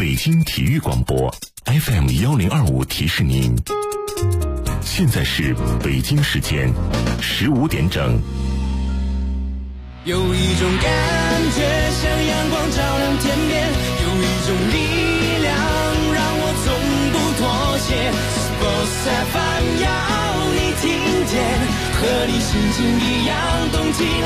北京体育广播 FM1025提示您，现在是北京时间15点整。 有一种感觉像阳光照亮天边，有一种力量让我从不妥协。Sports FM 要你听见，和你心情一样动起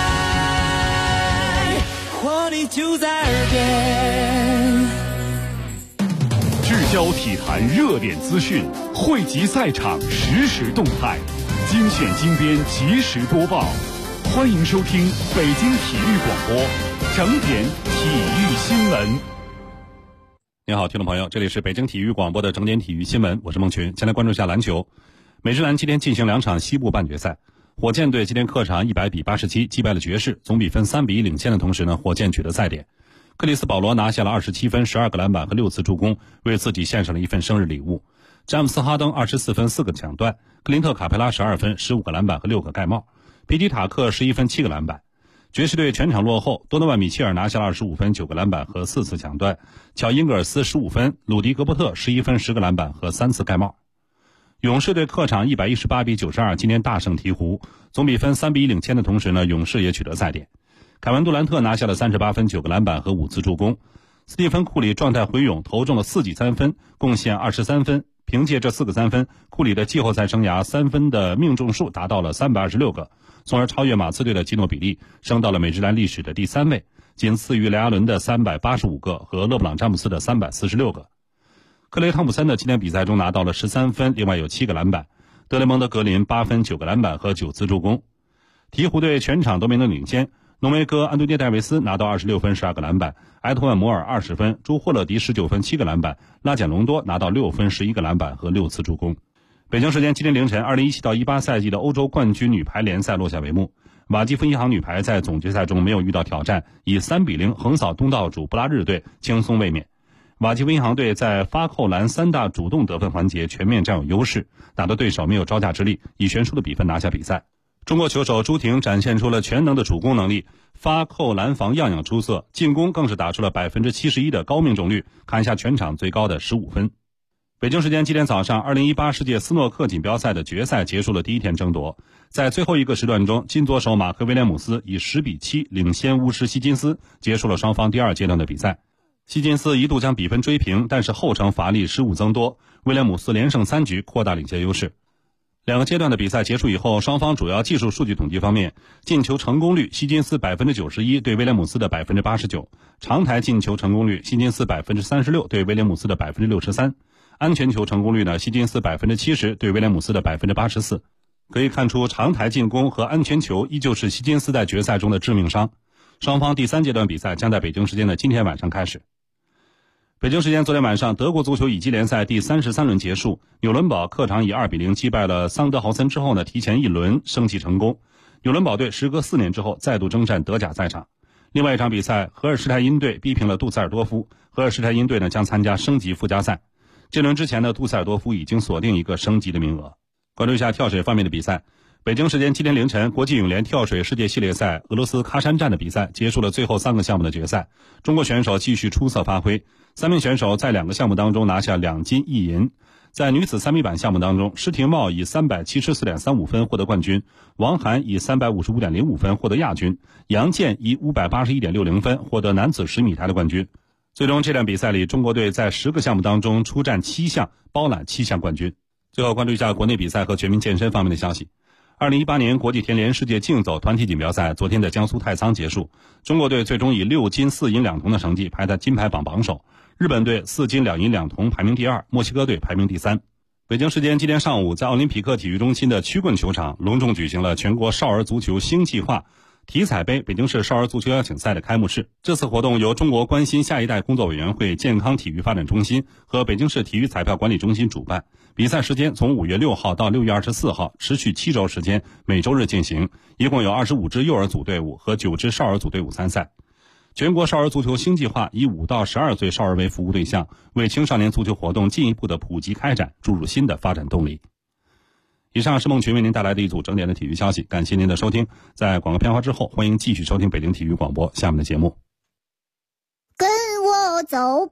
来，活力就在耳边。 聚焦体坛热点资讯，汇集赛场实时动态，精选精编及时播报。欢迎收听北京体育广播整点体育新闻。 您好，听众朋友，这里是北京体育广播的整点体育新闻，我是孟群。先来关注一下篮球。美职篮今天进行2场西部半决赛，火箭队今天客场100比87击败了爵士，总比分3比1领先的同时呢，火箭取得赛点。克里斯保罗拿下了27分、12个篮板和6次助攻，为自己献上了一份生日礼物。詹姆斯哈登24分、4个抢断，克林特卡佩拉12分、15个篮板和6个盖帽，皮基塔克11分、7个篮板。爵士队全场落后，多诺万米切尔拿下了25分、9个篮板和4次抢断，乔因格尔斯15分，鲁迪格伯特11分、10个篮板和3次盖帽。勇士队客场118比92今天大胜鹈鹕，总比分3比1领先的同时呢，勇士也取得赛点。凯文杜兰特拿下了38分、9个篮板和5次助攻，斯蒂芬库里状态回勇，投中了4记3分，贡献23分。凭借这4个3分，库里的季后赛生涯3分的命中数达到了326个，从而超越马刺队的基诺比利，升到了美职篮历史的第3位，仅次于雷阿伦的385个和勒布朗詹姆斯的346个。克雷汤普森的今天比赛中拿到了13分，另外有7个篮板。德雷蒙德格林8分、9个篮板和9次助攻。鹈鹕队全场都没能领先，浓眉哥安东尼戴维斯拿到26分、12个篮板，埃托万摩尔20分，朱霍勒迪19分、7个篮板，拉简隆多拿到6分、11个篮板和6次助攻。北京时间今天凌晨，2017到18赛季的欧洲冠军女排联赛落下帷幕。瓦基弗银行女排在总决赛中没有遇到挑战，以3比0横扫东道主布拉日队，轻松卫冕。瓦基弗银行队在发扣篮3大主动得分环节全面占有优势，打得对手没有招架之力，以悬殊的比分拿下比赛。中国球手朱婷展现出了全能的主攻能力，发扣篮防样样出色，进攻更是打出了71%的高命中率，砍下全场最高的15分。北京时间今天早上，2018世界斯诺克锦标赛的决赛结束了第一天争夺。在最后一个时段中，金左手马克威廉姆斯以10比7领先巫师希金斯，结束了双方第2阶段的比赛。希金斯一度将比分追平，但是后程乏力，失误增多，威廉姆斯连胜3局，扩大领先优势。2个阶段的比赛结束以后，双方主要技术数据统计方面，进球成功率希金斯91%对威廉姆斯的89%，长台进球成功率希金斯36%对威廉姆斯的63%，安全球成功率呢，希金斯70%对威廉姆斯的84%。可以看出，长台进攻和安全球依旧是希金斯在决赛中的致命伤。双方第3阶段比赛将在北京时间的今天晚上开始。北京时间昨天晚上，德国足球乙级联赛第33轮结束，纽伦堡客场以2比0击败了桑德豪森之后呢，提前1轮升级成功。纽伦堡队时隔4年之后再度征战德甲赛场。另外一场比赛，荷尔施泰因队逼平了杜塞尔多夫，荷尔施泰因队呢将参加升级附加赛。这轮之前呢，杜塞尔多夫已经锁定一个升级的名额。关注一下跳水方面的比赛。北京时间今天凌晨，国际泳联跳水世界系列赛俄罗斯喀山站的比赛结束了最后3个项目的决赛，中国选手继续出色发挥，3名选手在2个项目当中拿下2金1银。在女子3米板项目当中，施廷懋以374.35分获得冠军，王涵以355.05分获得亚军，杨健以581.60分获得男子10米台的冠军。最终这场比赛里，中国队在10个项目当中出战7项，包揽7项冠军。最后关注一下国内比赛和全民健身方面的消息。2018年国际田联世界竞走团体锦标赛昨天在江苏太仓结束，中国队最终以6金4银2铜的成绩排在金牌榜榜首，日本队4金2银2铜排名第2，墨西哥队排名第3。北京时间今天上午，在奥林匹克体育中心的曲棍球场隆重举行了全国少儿足球新计划体彩杯北京市少儿足球邀请赛的开幕式。这次活动由中国关心下一代工作委员会健康体育发展中心和北京市体育彩票管理中心主办，比赛时间从5月6号到6月24号，持续7周时间，每周日进行，一共有25支幼儿组队伍和9支少儿组队伍参赛。全国少儿足球新计划以5到12岁少儿为服务对象，为青少年足球活动进一步的普及开展注入新的发展动力。以上是孟群为您带来的一组整点的体育消息，感谢您的收听。在广告片花之后，欢迎继续收听北京体育广播下面的节目。 跟我走吧，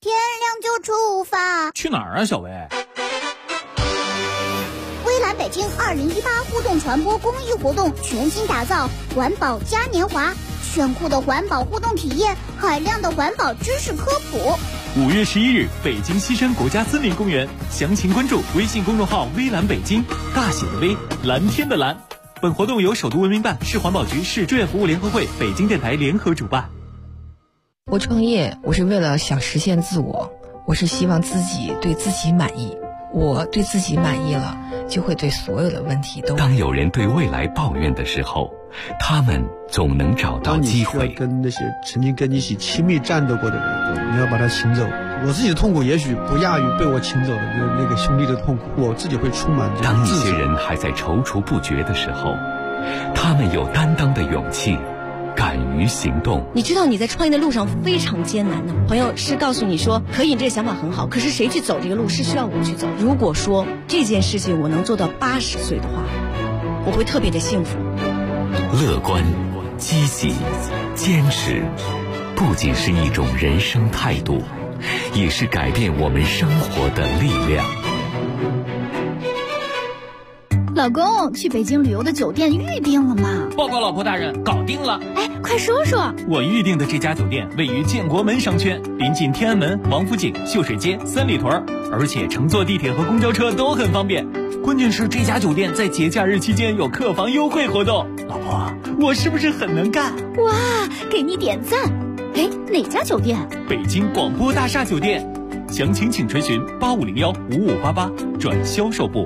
天亮就出发。 去哪儿啊，小薇？ 微蓝北京2018互动传播公益活动全新打造环保嘉年华，炫酷的环保互动体验，海量的环保知识科普。 5月11日，北京西山国家森林公园，详情关注微信公众号“微蓝北京”，大写的微，蓝天的蓝。本活动由首都文明办、市环保局、市志愿服务联合会、北京电台联合主办。 我创业，我是为了想实现自我，我是希望自己对自己满意。我对自己满意了，就会对所有的问题都。 当有人对未来抱怨的时候，他们总能找到机会。 当你需要跟那些曾经跟你一起亲密战斗过的人，你要把他请走。我自己的痛苦也许不亚于被我请走的那个兄弟的痛苦，我自己会充满这种自责。 当一些人还在踌躇不决的时候，他们有担当的勇气，敢于行动。 你知道你在创业的路上非常艰难的，朋友是告诉你说可以，这个想法很好，可是谁去走这个路是需要我去走。如果说这件事情我能做到80岁的话，我会特别的幸福。 乐观、积极、坚持，不仅是一种人生态度，也是改变我们生活的力量。 老公，去北京旅游的酒店预定了吗？ 报告老婆大人，搞定了。 哎，快说说。 我预定的这家酒店位于建国门商圈，临近天安门、王府井、秀水街、三里屯，而且乘坐地铁和公交车都很方便。关键是这家酒店在节假日期间有客房优惠活动。老婆，我是不是很能干？ 哇，给你点赞。哎，哪家酒店？ 北京广播大厦酒店。详情请垂询8501-5588转销售部。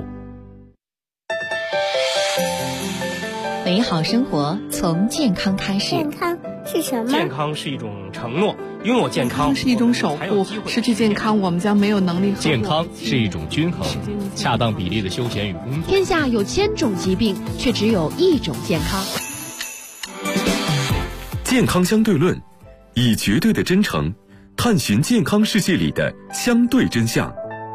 美好生活从健康开始。 健康是什么？ 健康是一种承诺，拥有健康是一种守护，失去健康我们将没有能力。 健康是一种均衡，恰当比例的休闲与工作。 天下有1000种疾病，却只有1种健康。 健康相对论，以绝对的真诚探寻健康世界里的相对真相。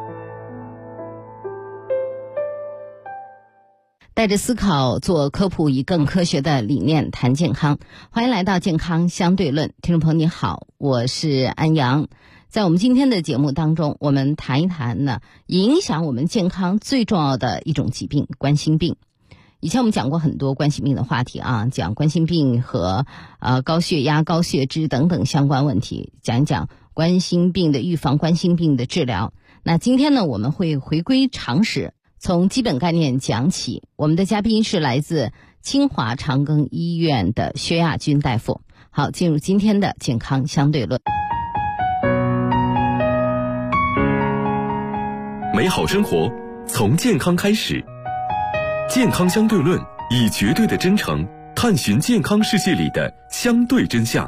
带着思考做科普，以更科学的理念谈健康。欢迎来到健康相对论，听众朋友你好，我是安阳。在我们今天的节目当中，我们谈一谈呢影响我们健康最重要的一种疾病——冠心病。以前我们讲过很多冠心病的话题啊，讲冠心病和高血压、高血脂等等相关问题，讲一讲冠心病的预防、冠心病的治疗。那今天呢，我们会回归常识，从基本概念讲起。我们的嘉宾是来自清华长庚医院的薛亚军大夫。好，进入今天的健康相对论。 美好生活从健康开始，健康相对论，以绝对的真诚探寻健康世界里的相对真相。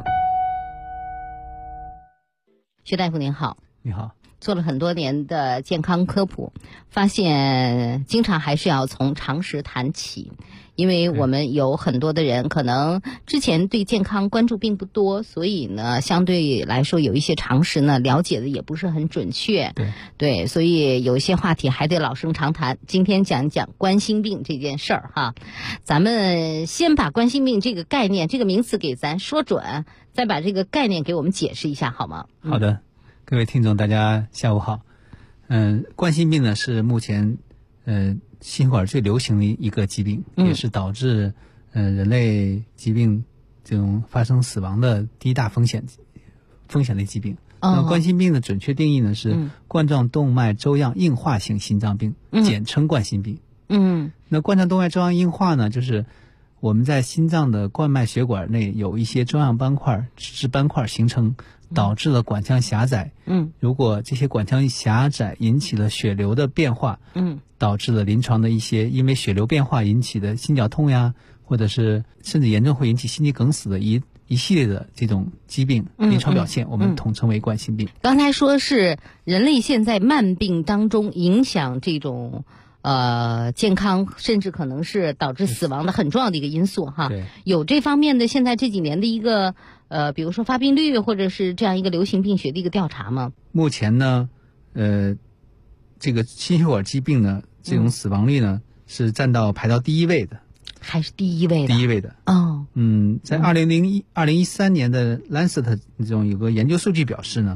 薛大夫您好。 你好。 做了很多年的健康科普，发现经常还是要从常识谈起，因为我们有很多的人可能之前对健康关注并不多，所以呢相对来说有一些常识呢了解的也不是很准确。对，所以有一些话题还得老生常谈。今天讲一讲冠心病这件事儿哈，咱们先把冠心病这个概念、这个名词给咱说准，再把这个概念给我们解释一下好吗？ 好的。各位听众大家下午好。冠心病呢是目前心血管最流行的一个疾病，也是导致人类疾病这种发生死亡的第一大风险的疾病。那冠心病的准确定义呢是冠状动脉粥样硬化性心脏病，简称冠心病。那冠状动脉粥样硬化呢，就是我们在心脏的冠脉血管内有一些粥样斑块、脂斑块形成，导致了管腔狭窄。如果这些管腔狭窄引起了血流的变化，导致了临床的一些因为血流变化引起的心绞痛呀，或者是甚至严重会引起心肌梗死的一系列的这种疾病临床表现，我们统称为冠心病。 刚才说是人类现在慢病当中影响这种健康，甚至可能是导致死亡的很重要的一个因素哈。有这方面的现在这几年的一个比如说发病率或者是这样一个流行病学的一个调查吗？ 目前呢这个心血管疾病呢这种死亡率呢是排到第一位的。 还是第一位的？第一位的。在2013年的 Lancet 这种有个研究数据表示呢，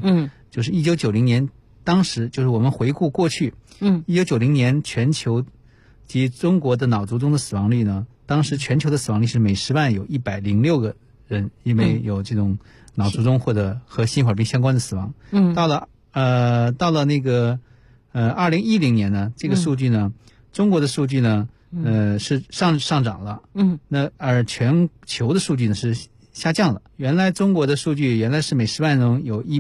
就是1990年，当时就是我们回顾过去，1990年全球及中国的脑卒中的死亡率呢，当时全球的死亡率是每10万有106个人因为有这种脑卒中或者和心血管病相关的死亡。到了那个2010年呢，这个数据呢，中国的数据呢，是上涨了。那而全球的数据呢是下降了。原来中国的数据原来是每10万人有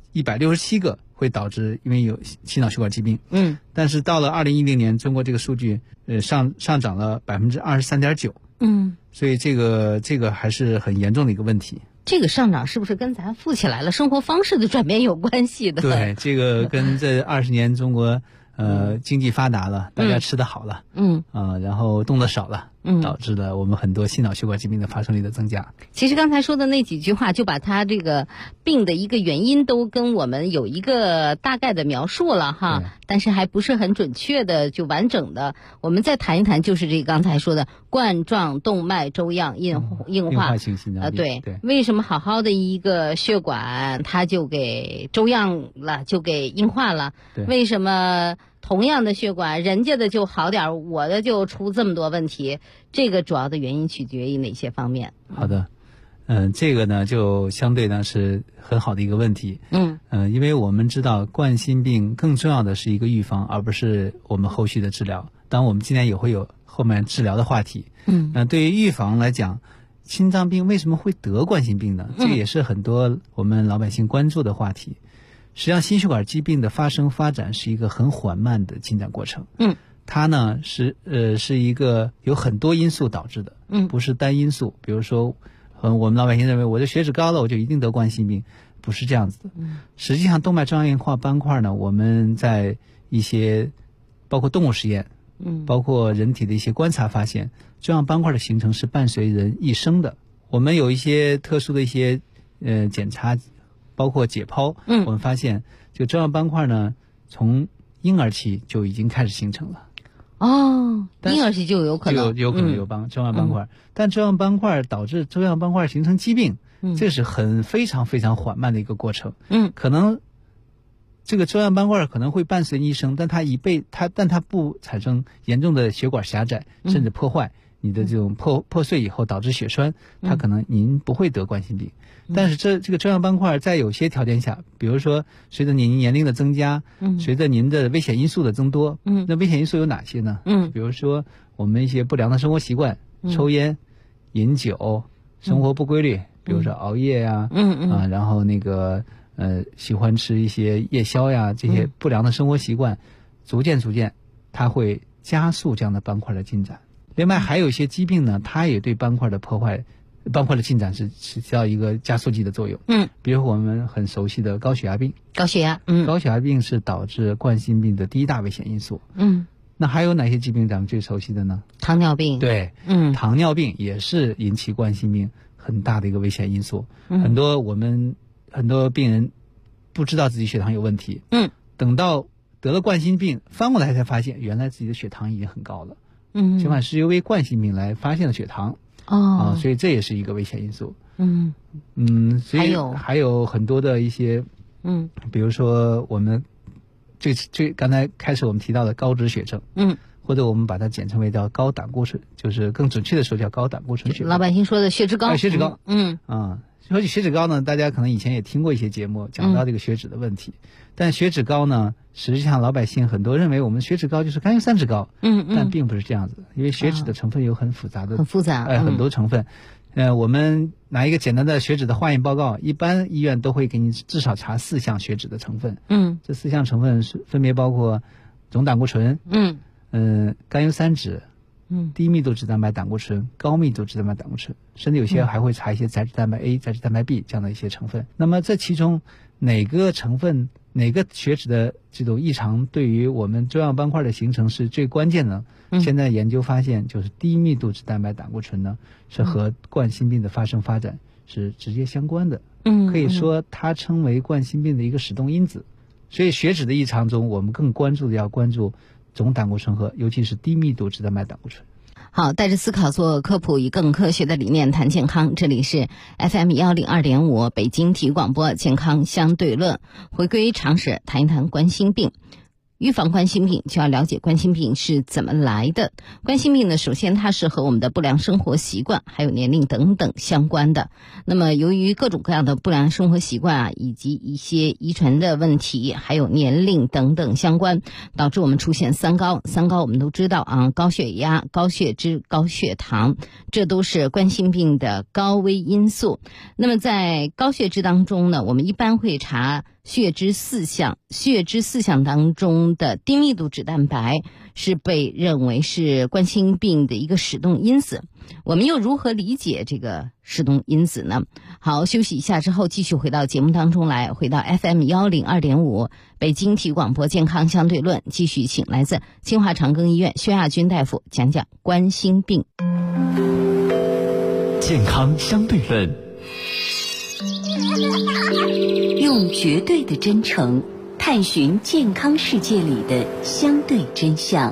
167个会导致因为有心脑血管疾病。但是到了2010年，中国这个数据上涨了23.9%。所以这个还是很严重的一个问题。 这个上涨是不是跟咱富起来了生活方式的转变有关系的？ 对，这个跟这20年中国经济发达了，大家吃得好了，然后动得少了，导致了我们很多心脑血管疾病的发生率的增加。 其实刚才说的那几句话，就把他这个病的一个原因都跟我们有一个大概的描述了哈，但是还不是很准确的，就完整的。我们再谈一谈，就是这个刚才说的冠状动脉粥样硬化性心脏病。 对，为什么好好的一个血管它就给粥样了，就给硬化了？为什么同样的血管，人家的就好点，我的就出这么多问题？这个主要的原因取决于哪些方面？ 好的，这个呢就相对呢是很好的一个问题。因为我们知道冠心病更重要的是一个预防，而不是我们后续的治疗。当然我们今天也会有后面治疗的话题。对于预防来讲，心脏病为什么会得冠心病呢？这个也是很多我们老百姓关注的话题。实际上心血管疾病的发展是一个很缓慢的进展过程。它呢是一个有很多因素导致的，不是单因素。比如说我们老百姓认为我的血脂高了我就一定得冠心病，不是这样子的。实际上动脉粥样硬化斑块呢，我们在一些包括动物实验，包括人体的一些观察发现，粥样斑块的形成是伴随人一生的。我们有一些特殊的一些检查，包括解剖，我们发现这个粥样斑块呢，从婴儿期就已经开始形成了。 婴儿期就有可能有粥样斑块，但粥样斑块导致粥样斑块形成疾病，这是非常非常缓慢的一个过程。可能这个粥样斑块可能会伴随一生，但它不产生严重的血管狭窄，甚至破坏。你的这种破碎以后导致血栓，它可能您不会得冠心病。但是这个粥样斑块在有些条件下，比如说随着您年龄的增加，随着您的危险因素的增多，那危险因素有哪些呢？比如说我们一些不良的生活习惯，抽烟、饮酒、生活不规律，比如说熬夜呀，然后那个喜欢吃一些夜宵呀，这些不良的生活习惯，逐渐它会加速这样的斑块的进展。另外还有一些疾病呢，它也对斑块的破坏、斑块的进展是起到一个加速剂的作用。比如我们很熟悉的高血压病。 高血压病是导致冠心病的第一大危险因素。那还有哪些疾病咱们最熟悉的呢？ 糖尿病。 对，糖尿病也是引起冠心病很大的一个危险因素。很多病人不知道自己血糖有问题，等到得了冠心病翻过来才发现，原来自己的血糖已经很高了。尽管是因为冠心病来发现了血糖，所以这也是一个危险因素。所以还有很多的一些，比如说我们刚才开始我们提到的高脂血症，或者我们把它简称为叫高胆固醇，就是更准确的说叫高胆固醇血症。 老百姓说的血脂高。 血脂高。说起血脂高呢，大家可能以前也听过一些节目讲到这个血脂的问题，但血脂高呢，实际上老百姓很多认为我们血脂高就是甘油三酯高，但并不是这样子，因为血脂的成分有很复杂的，很多成分。我们拿一个简单的血脂的化验报告，一般医院都会给你至少查4项血脂的成分。这4项成分是分别包括总胆固醇，甘油三酯，低密度脂蛋白胆固醇、高密度脂蛋白胆固醇，甚至有些还会查一些载脂蛋白 A、载脂蛋白 B 这样的一些成分。那么这其中哪个成分、哪个血脂的这种异常对于我们粥样斑块的形成是最关键的？现在研究发现，就是低密度脂蛋白胆固醇呢，是和冠心病的发展是直接相关的。可以说它称为冠心病的一个始动因子。所以血脂的异常中，我们更关注的要关注总胆固醇和尤其是低密度脂蛋白胆固醇。 好，带着思考做科普，以更科学的理念谈健康。这里是 FM 102.5北京体育广播健康相对论，回归常识，谈一谈冠心病。预防冠心病就要了解冠心病是怎么来的。冠心病呢，首先它是和我们的不良生活习惯还有年龄等等相关的。那么由于各种各样的不良生活习惯啊，以及一些遗传的问题，还有年龄等等相关，导致我们出现三高。三高我们都知道啊，高血压、高血脂、高血糖，这都是冠心病的高危因素。那么在高血脂当中呢，我们一般会查血脂四项，血脂四项当中的低密度脂蛋白是被认为是冠心病的一个始动因子。我们又如何理解这个始动因子呢？好，休息一下之后继续回到节目当中来，回到 FM 102.5北京体育广播健康相对论，继续请来自清华长庚医院薛亚军大夫讲讲冠心病。 健康相对论， 用绝对的真诚探寻健康世界里的相对真相。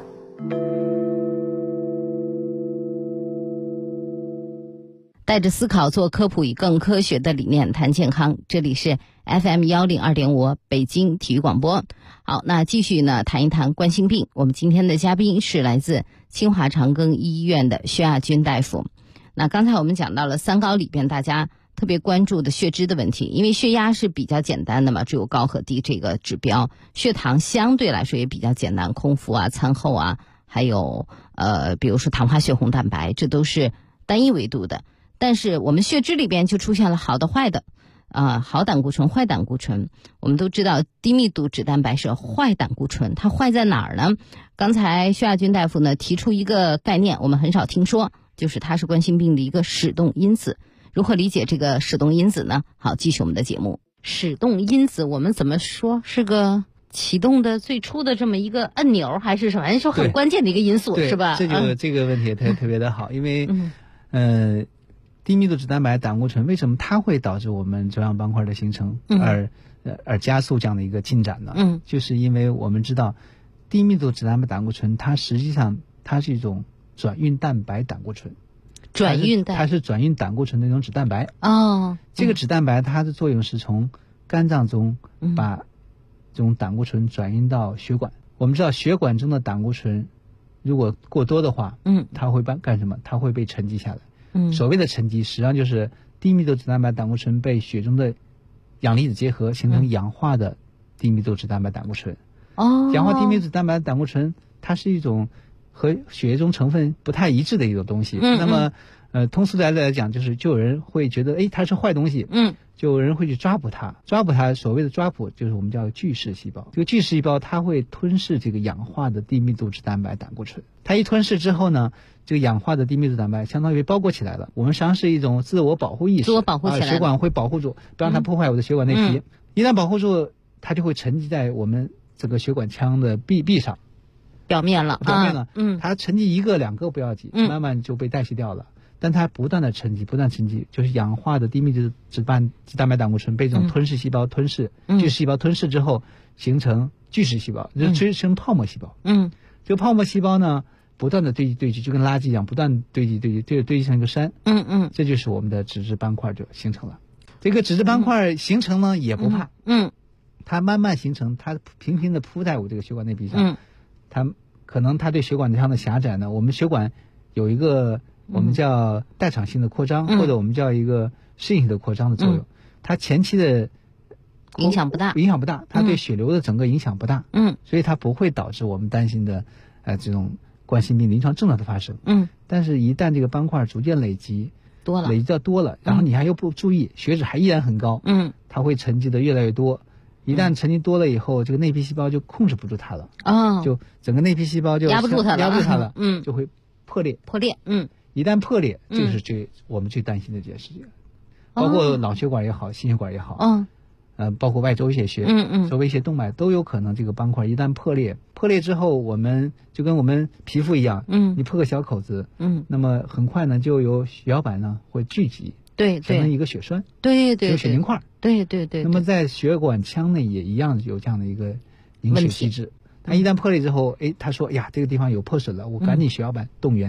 带着思考做科普，以更科学的理念谈健康。这里是 FM 102.5北京体育广播。好，那继续呢谈一谈冠心病。我们今天的嘉宾是来自清华长庚医院的薛亚军大夫。那刚才我们讲到了三高里边大家特别关注的血脂的问题，因为血压是比较简单的嘛，只有高和低这个指标。血糖相对来说也比较简单，空腹啊、餐后啊，还有比如说糖化血红蛋白，这都是单一维度的。但是我们血脂里边就出现了好的坏的好胆固醇坏胆固醇。我们都知道低密度脂蛋白是坏胆固醇，它坏在哪儿呢？刚才薛亚军大夫呢提出一个概念，我们很少听说，就是它是冠心病的一个始动因子。如何理解这个始动因子呢？好，继续我们的节目。始动因子我们怎么说？是个启动的最初的这么一个按钮，还是什么？说很关键的一个因素，是吧？ 这个问题也特别的好，因为低密度脂蛋白胆固醇为什么它会导致我们粥样斑块的形成，而加速这样的一个进展呢？就是因为我们知道低密度脂蛋白胆固醇它实际上它是一种转运蛋白胆固醇。它是转运胆固醇的一种脂蛋白。这个脂蛋白它的作用是从肝脏中把这种胆固醇转运到血管。我们知道血管中的胆固醇如果过多的话，它会干什么？它会被沉积下来。所谓的沉积实际上就是低密度脂蛋白胆固醇被血中的氧离子结合，形成氧化的低密度脂蛋白胆固醇。氧化低密度脂蛋白胆固醇它是一种和血液中成分不太一致的一种东西。那么通俗来讲，就有人会觉得它是坏东西，就有人会去抓捕它。所谓的抓捕就是我们叫巨噬细胞。这个巨噬细胞它会吞噬这个氧化的低密度脂蛋白胆固醇。它一吞噬之后呢，这个氧化的低密度蛋白相当于被包裹起来了。我们实际上是一种自我保护意识， 自我保护起来， 血管会保护住，不让它破坏我的血管内皮。一旦保护住，它就会沉积在我们这个血管腔的壁上。 表面了， 它沉积一个两个不要紧，慢慢就被代谢掉了。但它不断的沉积，就是氧化的低密度脂蛋白胆固醇被这种吞噬细胞吞噬，巨噬细胞吞噬之后形成巨噬细胞，就形成泡沫细胞。这个泡沫细胞呢，不断的堆积，就跟垃圾一样，不断堆积成一个山。这就是我们的脂质斑块就形成了。这个脂质斑块形成呢也不怕，它慢慢形成，它平平的铺在我这个血管内壁上。它可能它对血管腔的狭窄呢，我们血管有一个我们叫代偿性的扩张，或者我们叫一个适应性的扩张的作用。它前期的影响不大， 它对血流的整个影响不大。所以它不会导致我们担心的这种冠心病临床症状的发生。但是一旦这个斑块逐渐累积到多了，然后你还又不注意，血脂还依然很高，它会沉积的越来越多。一旦沉积多了以后，这个内皮细胞就控制不住它了，就整个内皮细胞就压不住它了， 就会破裂。一旦破裂，这个是我们最担心的这件事情。包括脑血管也好，心血管也好，包括外周血穴，周围一些动脉都有可能这个斑块一旦破裂之后，我们就跟我们皮肤一样，你破个小口子，那么很快呢就有血小板呢会聚集，形成一个血栓，有血凝块，那么在血管腔内也一样有这样的一个凝血机制。它一旦破裂之后，它说呀这个地方有破损了，我赶紧血小板动员，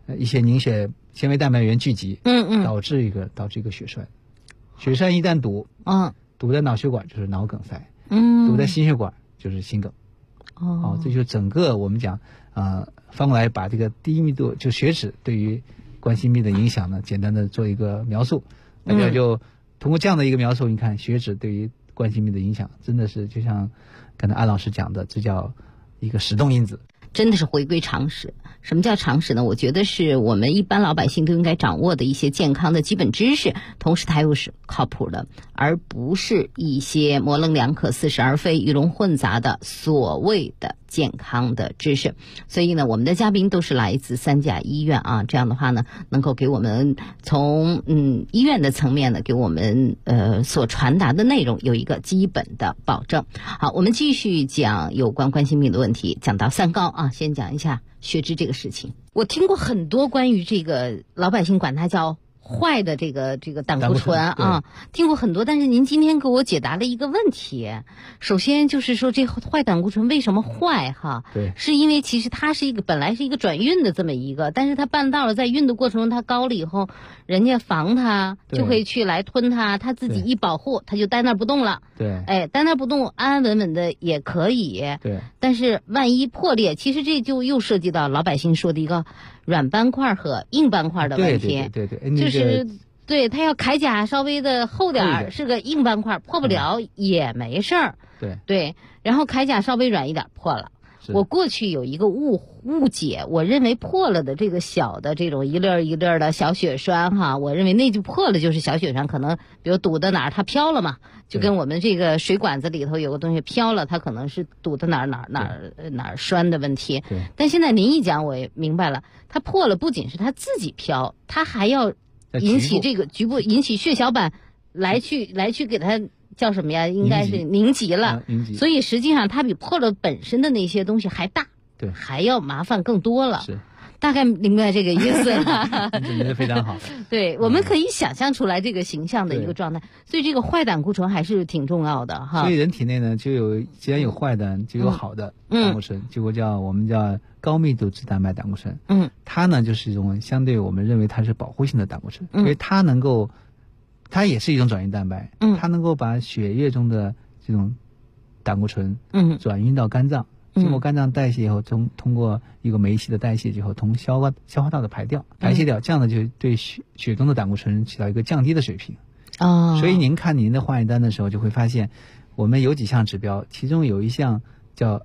一些凝血纤维蛋白原聚集，导致一个血栓。血栓一旦堵，堵在脑血管就是脑梗塞，堵在心血管就是心梗。这就整个我们讲翻过来把这个低密度就血脂对于冠心病的影响呢，简单的做一个描述。大家就通过这样的一个描述，你看血脂对于冠心病的影响，真的是就像刚才安老师讲的，这叫一个始动因子。 真的是回归常识。什么叫常识呢？我觉得是我们一般老百姓都应该掌握的一些健康的基本知识，同时它又是靠谱的，而不是一些模棱两可、似是而非、鱼龙混杂的所谓的健康的知识。所以呢，我们的嘉宾都是来自3甲医院啊，这样的话呢，能够给我们从医院的层面呢，给我们所传达的内容有一个基本的保证。好，我们继续讲有关冠心病的问题，讲到三高啊，先讲一下血脂这个事情。我听过很多关于这个老百姓管它叫坏的这个胆固醇啊，听过很多，但是您今天给我解答了一个问题。首先就是说这坏胆固醇为什么坏哈？ 对， 是因为其实它是本来是一个转运的这么一个，但是它半道了，在运的过程中它高了以后，人家防它就会去来吞它，它自己一保护它就待那儿不动了。 对， 待那儿不动，安安稳稳的也可以。 对，但是万一破裂，其实这就又涉及到老百姓说的一个软斑块和硬斑块的问题。 对， 就是对它要铠甲稍微的厚点，是个硬斑块，破不了也没事儿。对，然后铠甲稍微软一点破了。我过去有一个误解，我认为破了的这个小的这种一粒一粒的小血栓哈，我认为那就破了就是小血栓，可能比如堵在哪儿它飘了嘛，就跟我们这个水管子里头有个东西飘了，它可能是堵在哪儿栓的问题。但现在您一讲我也明白了，它破了不仅是它自己飘，它还要引起这个局部引起血小板来去给它叫什么呀？应该是凝集了。所以实际上它比破了本身的那些东西还大， 对， 还要麻烦更多了。 是， 大概明白这个意思了。 总结得非常好。 对，我们可以想象出来这个形象的一个状态。所以这个坏胆固醇还是挺重要的哈。 所以人体内呢，既然有坏的，就有好的胆固醇，我们叫高密度脂蛋白胆固醇。它呢就是一种相对我们认为它是保护性的胆固醇，因为它也是一种转运蛋白，它能够把血液中的这种胆固醇转运到肝脏，经过肝脏代谢以后，通过一个酶系的代谢以后，从消化道的排泄掉，这样呢就对血中的胆固醇起到一个降低的水平。所以您看您的化验单的时候，就会发现我们有几项指标，其中有一项叫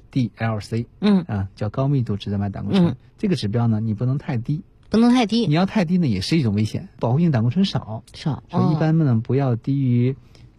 HDLC， 叫高密度脂蛋白胆固醇。这个指标呢，你不能太低。你要太低呢，也是一种危险。保护性胆固醇少，所以一般呢不要低于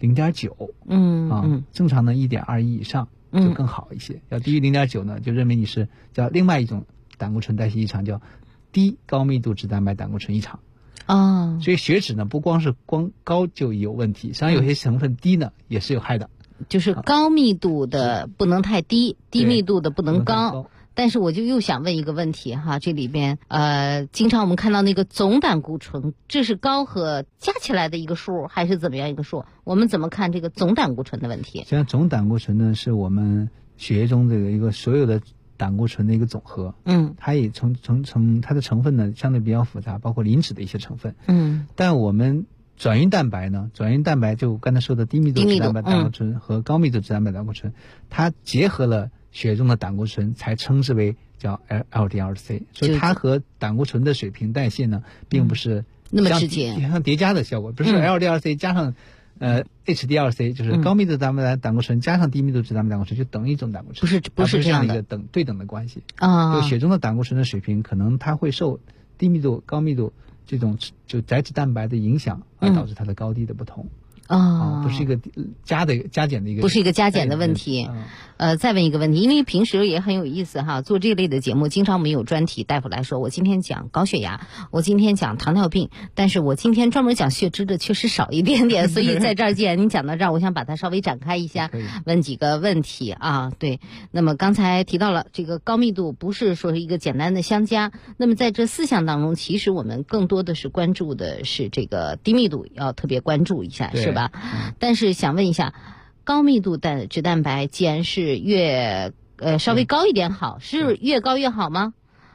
0.9。正常的1.21以上就更好一些。要低于0.9呢，就认为你是叫另外一种胆固醇代谢异常，叫低高密度脂蛋白胆固醇异常。所以血脂呢，不光是高就有问题，实际上有些成分低呢也是有害的。 就是高密度的不能太低，低密度的不能高。但是我就又想问一个问题哈，这里边经常我们看到那个总胆固醇，这是高和加起来的一个数，还是怎么样一个数？我们怎么看这个总胆固醇的问题？ 像总胆固醇呢，是我们血液中这个一个所有的胆固醇的一个总和。它也从它的成分呢相对比较复杂，包括磷脂的一些成分。但我们转运蛋白就刚才说的低密度脂蛋白胆固醇和高密度脂蛋白胆固醇，它结合了血中的胆固醇，才称之为叫 LDLC。 所以它和胆固醇的水平代谢呢并不是那么直接， 像叠加的效果，不是 LDLC 加上HDLC， 就是高密度脂蛋白胆固醇加上低密度脂蛋白胆固醇就等于一种胆固醇， 不是这样的一个对等的关系。就血中的胆固醇的水平可能它会受低密度高密度这种就载脂蛋白的影响，而导致它的高低的不同。不是一个加减的一个， 不是一个加减的问题。再问一个问题，因为平时也很有意思哈，做这类的节目，经常我们有专题，大夫来说，我今天讲高血压，我今天讲糖尿病，但是我今天专门讲血脂的确实少一点点，所以在这儿既然您讲到这儿，我想把它稍微展开一下，问几个问题啊。对，那么刚才提到了这个高密度不是说是一个简单的相加，那么在这4项当中，其实我们更多的是关注的是这个低密度，要特别关注一下，是吧？但是想问一下，高密度的脂蛋白既然是越稍微高一点好，是越高越好吗？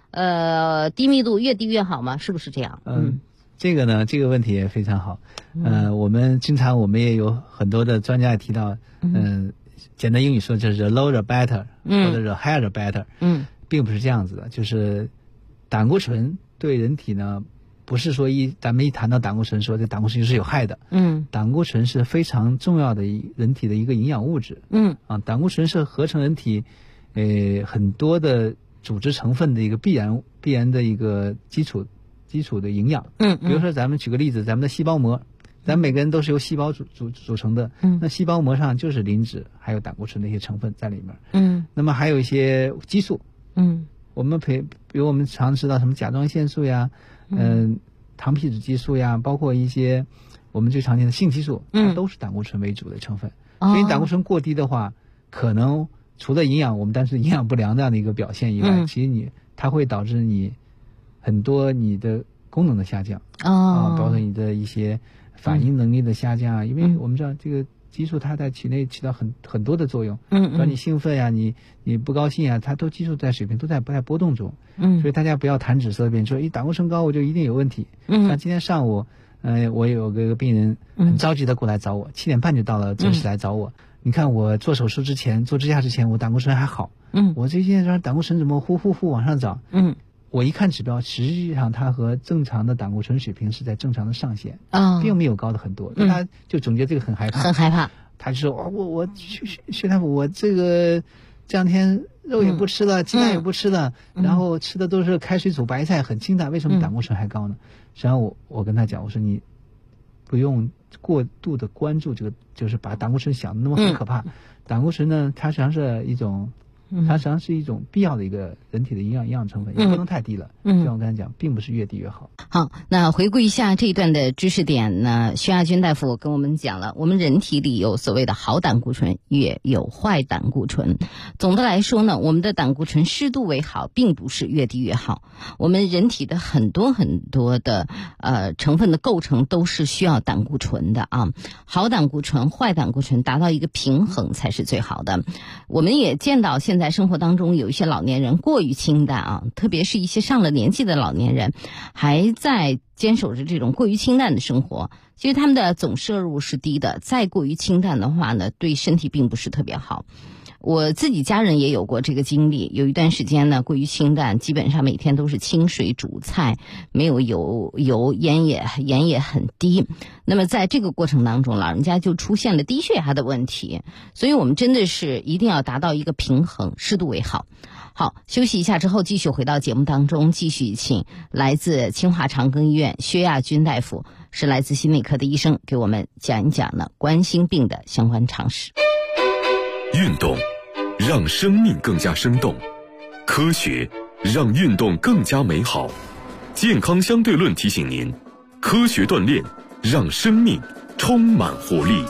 低密度越低越好吗？是不是这样？ 这个问题也非常好。我们也有很多的专家也提到，简单英语说就是 low the better，或者是 high the better。并不是这样子的，就是胆固醇对人体呢，不是说咱们一谈到胆固醇说这胆固醇就是有害的。胆固醇是非常重要的人体的一个营养物质。胆固醇是合成人体很多的组织成分的一个必然的一个基础的营养。比如说咱们举个例子，咱们的细胞膜，咱们每个人都是由细胞组成的。那细胞膜上就是磷脂还有胆固醇的一些成分在里面。那么还有一些激素。我们比如我们常知道什么甲状腺素呀，糖皮质激素呀，包括一些我们最常见的性激素，它都是胆固醇为主的成分。所以胆固醇过低的话，可能除了但是营养不良这样的一个表现以外，其实它会导致你很多你的功能的下降。包括你的一些反应能力的下降。因为我们知道这个激素它在体内起到很多的作用。让你兴奋呀，你不高兴呀，它都激素在水平都在波动中。所以大家不要谈指色变，说胆固醇高我就一定有问题。像今天上午我有个病人很着急的过来找我，7点半就到了诊室来找我。你看我做手术之前，做支架之前，我胆固醇还好。我最近胆固醇怎么呼往上涨？我一看指标，实际上它和正常的胆固醇水平是在正常的上限，并没有高的很多。他就总结这个很害怕，他就说我薛大夫，我这两天肉也不吃了，鸡蛋也不吃了，然后吃的都是开水煮白菜，很清淡，为什么胆固醇还高呢？实际上我跟他讲，我说你不用过度的关注这个，就是把胆固醇想的那么很可怕。胆固醇呢，它实际上是一种必要的一个人体的营养成分，也不能太低了。像我刚才讲，并不是越低越好。 好，那回顾一下这一段的知识点呢，薛亚军大夫跟我们讲了，我们人体里有所谓的好胆固醇，也有坏胆固醇。总的来说呢，我们的胆固醇适度为好，并不是越低越好。我们人体的很多的成分的构成都是需要胆固醇的啊。好胆固醇、坏胆固醇达到一个平衡才是最好的。我们也见到现在生活当中有一些老年人过于清淡啊，特别是一些上了年纪的老年人还在坚守着这种过于清淡的生活，其实他们的总摄入是低的，再过于清淡的话呢，对身体并不是特别好。我自己家人也有过这个经历，有一段时间呢，过于清淡，基本上每天都是清水煮菜，没有油，盐也很低。那么在这个过程当中，老人家就出现了低血压的问题。所以我们真的是一定要达到一个平衡，适度为好。好，休息一下之后继续回到节目当中，继续请来自清华长庚医院薛亚军大夫，是来自心内科的医生，给我们讲一讲呢冠心病的相关常识。 运动让生命更加生动，科学让运动更加美好。健康相对论提醒您，科学锻炼让生命充满活力。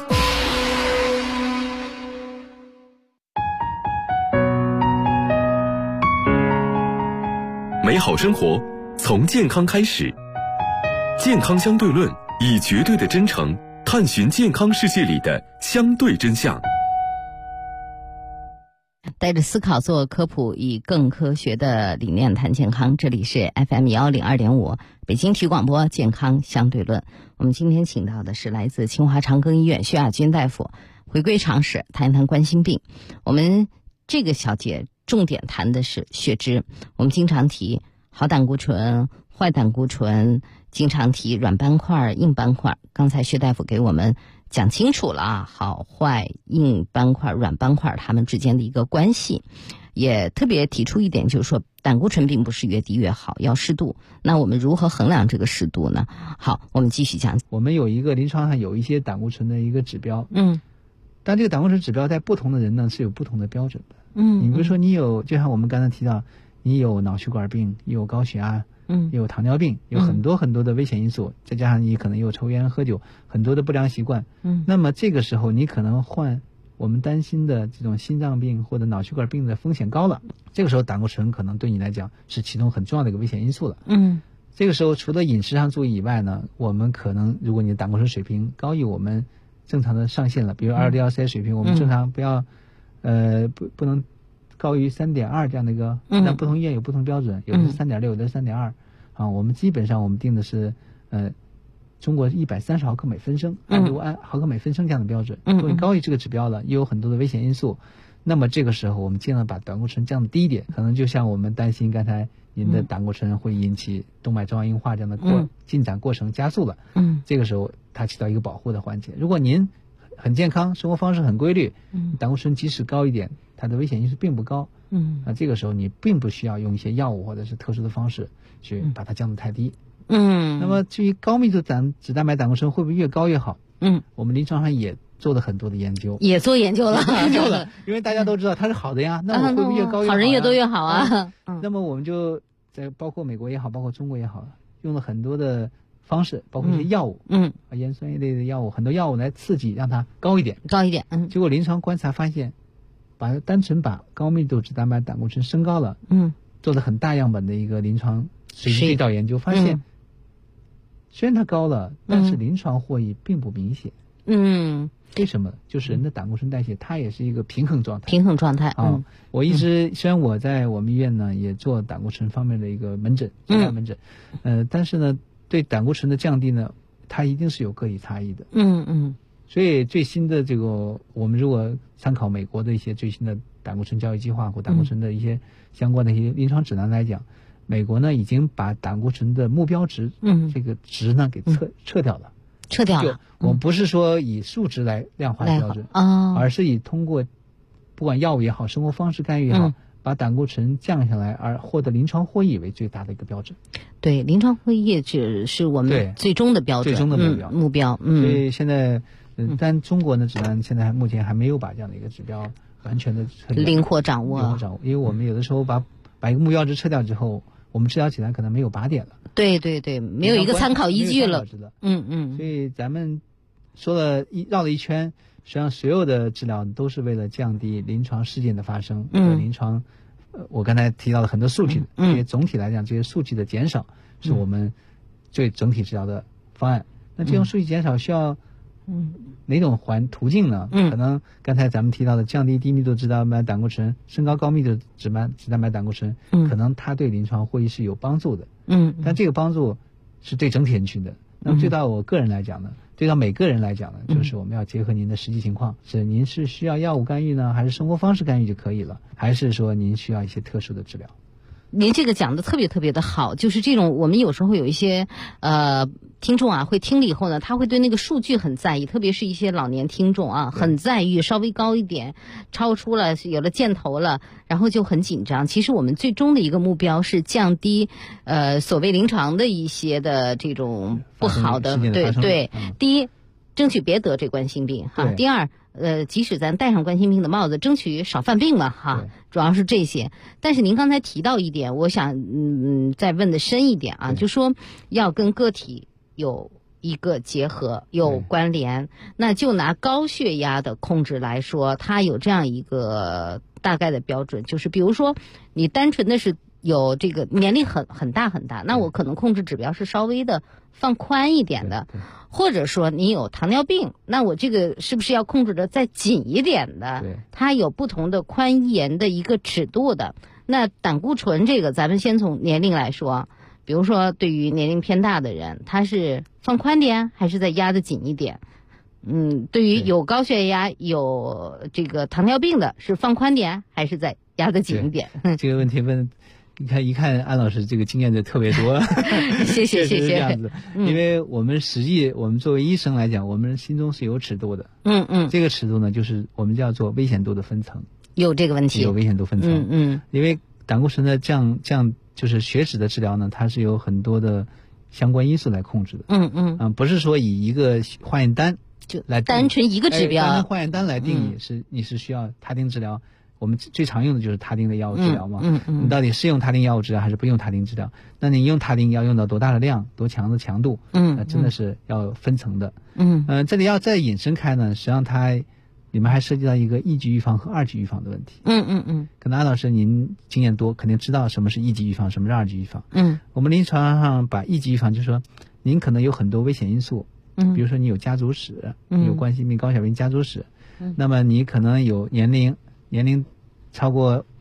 美好生活从健康开始，健康相对论以绝对的真诚探寻健康世界里的相对真相。 带着思考做科普，以更科学的理念谈健康。这里是 FM102.5 北京体育广播健康相对论。我们今天请到的是来自清华长庚医院薛亚军大夫，回归常识，谈一谈冠心病。我们这个小节重点谈的是血脂。我们经常提好胆固醇、坏胆固醇，经常提软斑块、硬斑块。刚才薛大夫给我们讲清楚了啊，好坏硬斑块、软斑块它们之间的一个关系，也特别提出一点，就是说胆固醇并不是越低越好，要适度。那我们如何衡量这个适度呢？好，我们继续讲。 我们有一个临床上有一些胆固醇的一个指标，但这个胆固醇指标在不同的人呢是有不同的标准的。你比如说你有，就像我们刚才提到，你有脑血管病，你有高血压，有糖尿病，有很多的危险因素，再加上你可能有抽烟喝酒，很多的不良习惯，那么这个时候你可能患我们担心的这种心脏病或者脑血管病的风险高了，这个时候胆固醇可能对你来讲是其中很重要的一个危险因素了。这个时候除了饮食上注意以外呢，我们可能如果你的胆固醇水平高于我们正常的上限了，比如2+2C水平，我们正常不要不能高于3.2这样的一个，但不同医院有不同标准，有的是3.6，有的是3.2。我们基本上我们定的是中国130毫克每分升，按毫克每分升这样的标准。如果你高于这个指标了，又有很多的危险因素，那么这个时候我们尽量把胆固醇降低一点。可能就像我们担心刚才您的胆固醇会引起动脉粥样硬化这样的进展过程加速了，这个时候它起到一个保护的环节。如果您很健康，生活方式很规律，胆固醇即使高一点，它的危险因素并不高，这个时候你并不需要用一些药物或者是特殊的方式去把它降得太低。那么至于高密度脂蛋白胆固醇会不会越高越好？我们临床上也做了很多的研究， 也做研究了， 因为大家都知道它是好的呀，那我会不会越高越好？ 好人越多越好啊。 那么我们就在包括美国也好，包括中国也好，用了很多的方式，包括一些药物，盐酸一类的药物，很多药物来刺激让它高一点。结果临床观察发现，单纯把高密度脂蛋白胆固醇升高了，做了很大样本的一个临床随机对照研究，发现虽然它高了，但是临床获益并不明显。为什么？就是人的胆固醇代谢它也是一个平衡状态。我一直虽然我在我们医院呢也做胆固醇方面的一个门诊，但是呢对胆固醇的降低呢，它一定是有个体差异的。所以最新的这个，我们如果参考美国的一些最新的胆固醇教育计划或胆固醇的一些相关的一些临床指南来讲，美国呢已经把胆固醇的目标值，这个值呢给撤掉了。我们不是说以数值来量化标准，而是以通过不管药物也好，生活方式干预也好，把胆固醇降下来而获得临床获益为最大的一个标准。 对，临床获益只是我们最终的标准， 最终的目标。 所以现在，但中国的指南现在目前还没有把这样的一个指标完全的灵活掌握， 因为我们有的时候把一个目标值撤掉之后，我们治疗起来可能没有靶点了。 对，没有一个参考依据了。 所以咱们绕了一圈，实际上所有的治疗都是为了降低临床事件的发生和临床。我刚才提到了很多数据，因为总体来讲，这些数据的减少是我们最整体治疗的方案。那这种数据减少需要哪种途径呢？可能刚才咱们提到的降低低密度脂蛋白胆固醇，升高高密度脂蛋白胆固醇，可能它对临床获益是有帮助的。但这个帮助是对整体人群的。那么对到我个人来讲呢，对到每个人来讲呢，就是我们要结合您的实际情况，是您是需要药物干预呢，还是生活方式干预就可以了，还是说您需要一些特殊的治疗？ 您这个讲的特别的好，就是这种我们有时候有一些听众啊，会听了以后呢，他会对那个数据很在意，特别是一些老年听众啊，很在意，稍微高一点，超出了有了箭头了，然后就很紧张。其实我们最终的一个目标是降低所谓临床的一些的这种不好的，对，第一，争取别得这冠心病哈。第二，即使咱戴上冠心病的帽子，争取少犯病嘛哈。主要是这些。但是您刚才提到一点，我想再问的深一点啊，就说要跟个体有一个结合，有关联。那就拿高血压的控制来说，它有这样一个大概的标准，就是比如说你单纯的是有这个年龄很大，那我可能控制指标是稍微的放宽一点的，或者说你有糖尿病，那我这个是不是要控制的再紧一点的？它有不同的宽严的一个尺度的。那胆固醇这个，咱们先从年龄来说，比如说对于年龄偏大的人，他是放宽点还是再压得紧一点？对于有高血压、有这个糖尿病的，是放宽点还是再压得紧一点？ 这个问题问。一看安老师这个经验就特别多， 谢谢。 这样子，因为我们我们作为医生来讲，我们心中是有尺度的。这个尺度呢，就是我们叫做危险度的分层。 有这个问题。 有危险度分层。因为胆固醇的降就是血脂的治疗呢，它是有很多的相关因素来控制的。不是说以一个化验单就来单纯一个指标， 单化验单来定义你是需要他定治疗。我们最常用的就是他定的药物治疗嘛。你到底是用他定药物治疗还是不用他定治疗？那你用他定要用到多大的量、多强的强度？那真的是要分层的。这里要再引申开呢，实际上它里面还涉及到一个一级预防和二级预防的问题。可能安老师您经验多，肯定知道什么是一级预防，什么是二级预防。我们临床上把一级预防就是说，您可能有很多危险因素，比如说你有家族史，有冠心病、高血病家族史，那么你可能有年龄超过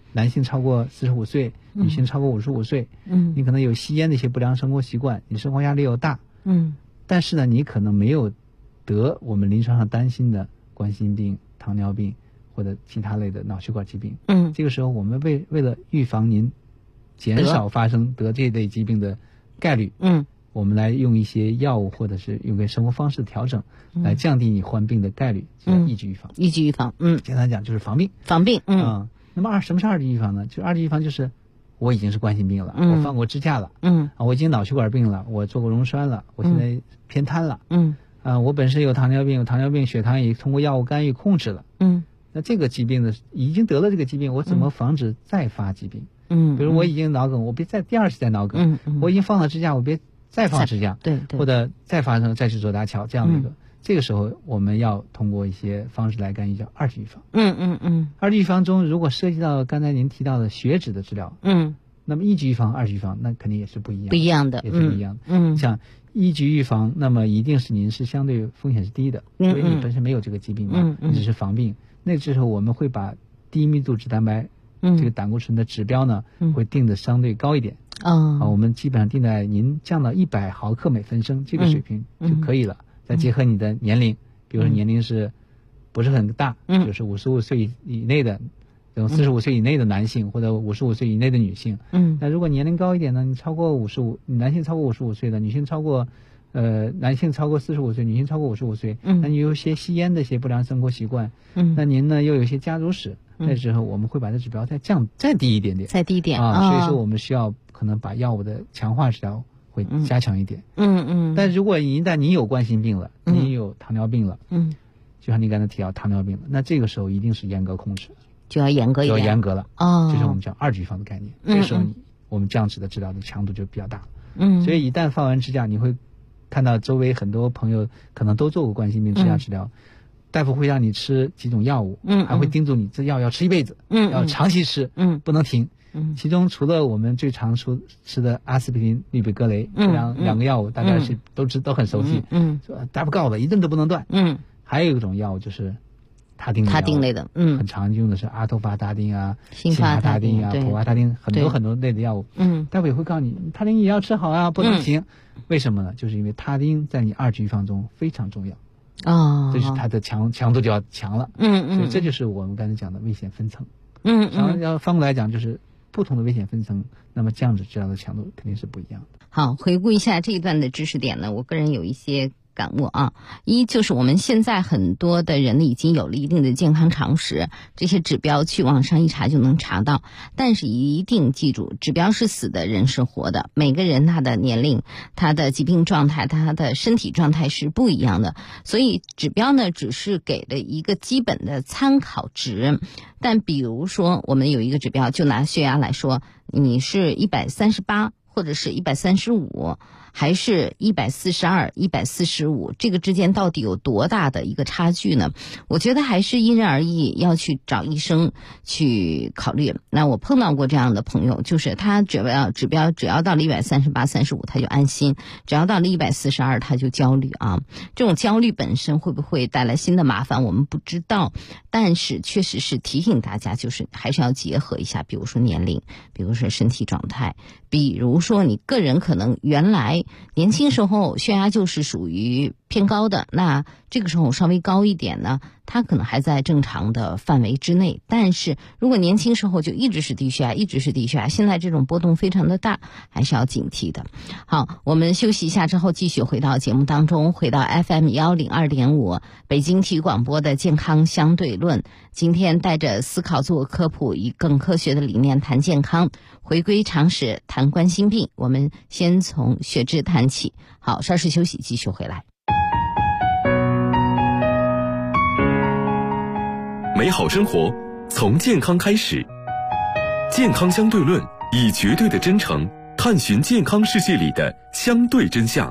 男性超过45岁，女性超过55岁，你可能有吸烟的一些不良生活习惯，你生活压力又大，但是呢，你可能没有得我们临床上担心的冠心病、糖尿病或者其他类的脑血管疾病。这个时候我们为了预防您减少发生得这类疾病的概率，我们来用一些药物或者是用个生活方式调整，来降低你患病的概率，叫抑制预防。 抑制预防， 简单讲就是防病。 防病， 那么什么是二级预防呢？就二级预防就是我已经是冠心病了，我放过支架了，我已经脑血管病了，我做过溶栓了，我现在偏瘫了，我本身有糖尿病，血糖也通过药物干预控制了，那这个疾病呢，已经得了这个疾病，我怎么防止再发疾病？比如我已经脑梗，我别再第二次再脑梗，我已经放了支架，我别再放支架， 对， 或者再发生再去做搭桥这样的一个。这个时候我们要通过一些方式来干预，叫二级预防。二级预防中如果涉及到刚才您提到的血脂的治疗，那么一级预防、二级预防那肯定也是不一样的，也是不一样的。像一级预防，那么一定是您是相对风险是低的，因为你本身没有这个疾病嘛，你只是防病。那时候我们会把低密度脂蛋白这个胆固醇的指标呢，会定的相对高一点。我们基本上定在您降到100毫克每分升这个水平就可以了。再结合你的年龄，比如说年龄是不是很大，就是55岁以内的这种45岁以内的男性，或者55岁以内的女性。那如果年龄高一点呢，你超过55，男性超过55岁的，女性超过男性超过45岁，女性超过55岁，那你有些吸烟的一些不良生活习惯，那您呢又有一些家族史，那时候我们会把这指标再低一点点， 再低一点啊。所以说我们需要可能把药物的强化治疗会加强一点。但如果一旦你有冠心病了，你有糖尿病了，就像你刚才提到糖尿病了，那这个时候一定是严格控制， 就要严格一点， 就要严格了。这是我们讲二级预防的概念。这时候我们降脂的治疗的强度就比较大了。所以一旦放完支架，你会看到周围很多朋友可能都做过冠心病支架治疗，大夫会让你吃几种药物，还会叮嘱你这药要吃一辈子，要长期吃，不能停。其中除了我们最常吃的阿司匹林、氯吡格雷这两个药物，大家是都很熟悉，大夫告诉我一顿都不能断。还有一种药物就是他汀类的， 很常用的是阿托伐他汀啊、辛伐他汀啊、普伐他汀，很多类的药物。大夫也会告诉你，他汀也要吃好啊，不能停。为什么呢？就是因为他汀在你二级预防中非常重要。这是它的强度就要强了。所以这就是我们刚才讲的危险分层。然后要反过来讲，就是不同的危险分层，那么降脂治疗的强度肯定是不一样的。 好，回顾一下这一段的知识点呢，我个人有一些感悟啊。一就是我们现在很多的人已经有了一定的健康常识，这些指标去网上一查就能查到，但是一定记住，指标是死的，人是活的。每个人他的年龄、他的疾病状态、他的身体状态是不一样的，所以指标呢只是给了一个基本的参考值。但比如说我们有一个指标，就拿血压来说，你是138或者是135，还是142、145，这个之间到底有多大的一个差距呢？我觉得还是因人而异，要去找医生去考虑。那我碰到过这样的朋友，就是他指标只要到了138、135他就安心，只要到了142他就焦虑啊。这种焦虑本身会不会带来新的麻烦我们不知道，但是确实是提醒大家，就是还是要结合一下，比如说年龄，比如说身体状态，比如说你个人可能原来年轻时候血压就是属于偏高的，那这个时候稍微高一点呢，它可能还在正常的范围之内。但是如果年轻时候就一直是低血压，现在这种波动非常的大，还是要警惕的。好，我们休息一下之后继续回到节目当中，回到 FM102.5 北京体育广播的健康相对论。今天带着思考做科普，以更科学的理念谈健康，回归常识谈冠心病。我们先从血脂谈起。好，稍事休息，继续回来。 美好生活从健康开始，健康相对论以绝对的真诚探寻健康世界里的相对真相。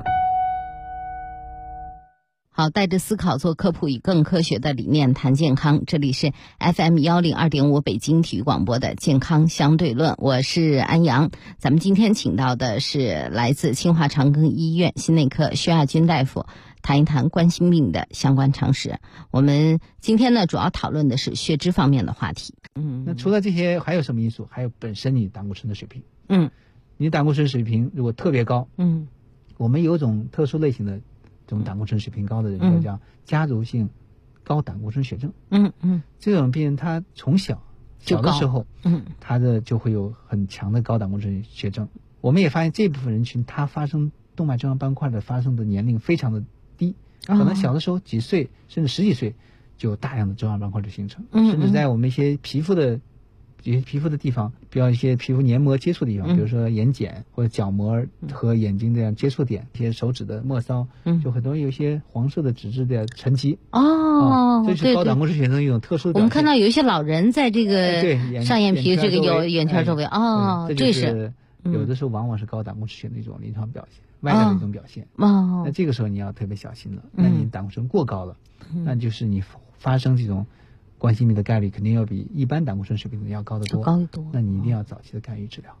好，带着思考做科普，以更科学的理念谈健康。这里是 FM102.5 北京体育广播的健康相对论，我是安阳。咱们今天请到的是来自清华长庚医院心内科薛亚军大夫， 谈一谈冠心病的相关常识。我们今天呢，主要讨论的是血脂方面的话题。 那除了这些还有什么因素？还有本身你胆固醇的水平。你胆固醇水平如果特别高，我们有一种特殊类型的这种胆固醇水平高的人，叫家族性高胆固醇血症。这种病人他从小的时候，他的就会有很强的高胆固醇血症。我们也发现这部分人群，他发生动脉粥样斑块的发生的年龄非常的低，可能小的时候几岁甚至10几岁就有大量的粥样斑块的形成，甚至在我们一些皮肤的地方，比如一些皮肤黏膜接触的地方，比如说眼睑或者角膜和眼睛这样接触点，一些手指的末梢，就很多有一些黄色的脂质的沉积。这是高胆固醇血症一种特殊的表现。 我们看到有一些老人在这个上眼皮这个有眼圈周围， 这是有的时候往往是高胆固醇血的一种临床表现，外在的一种表现。那这个时候你要特别小心了。那你胆固醇过高了，那就是你发生这种冠心病的概率肯定要比一般胆固醇水平要高得多，那你一定要早期的干预治疗。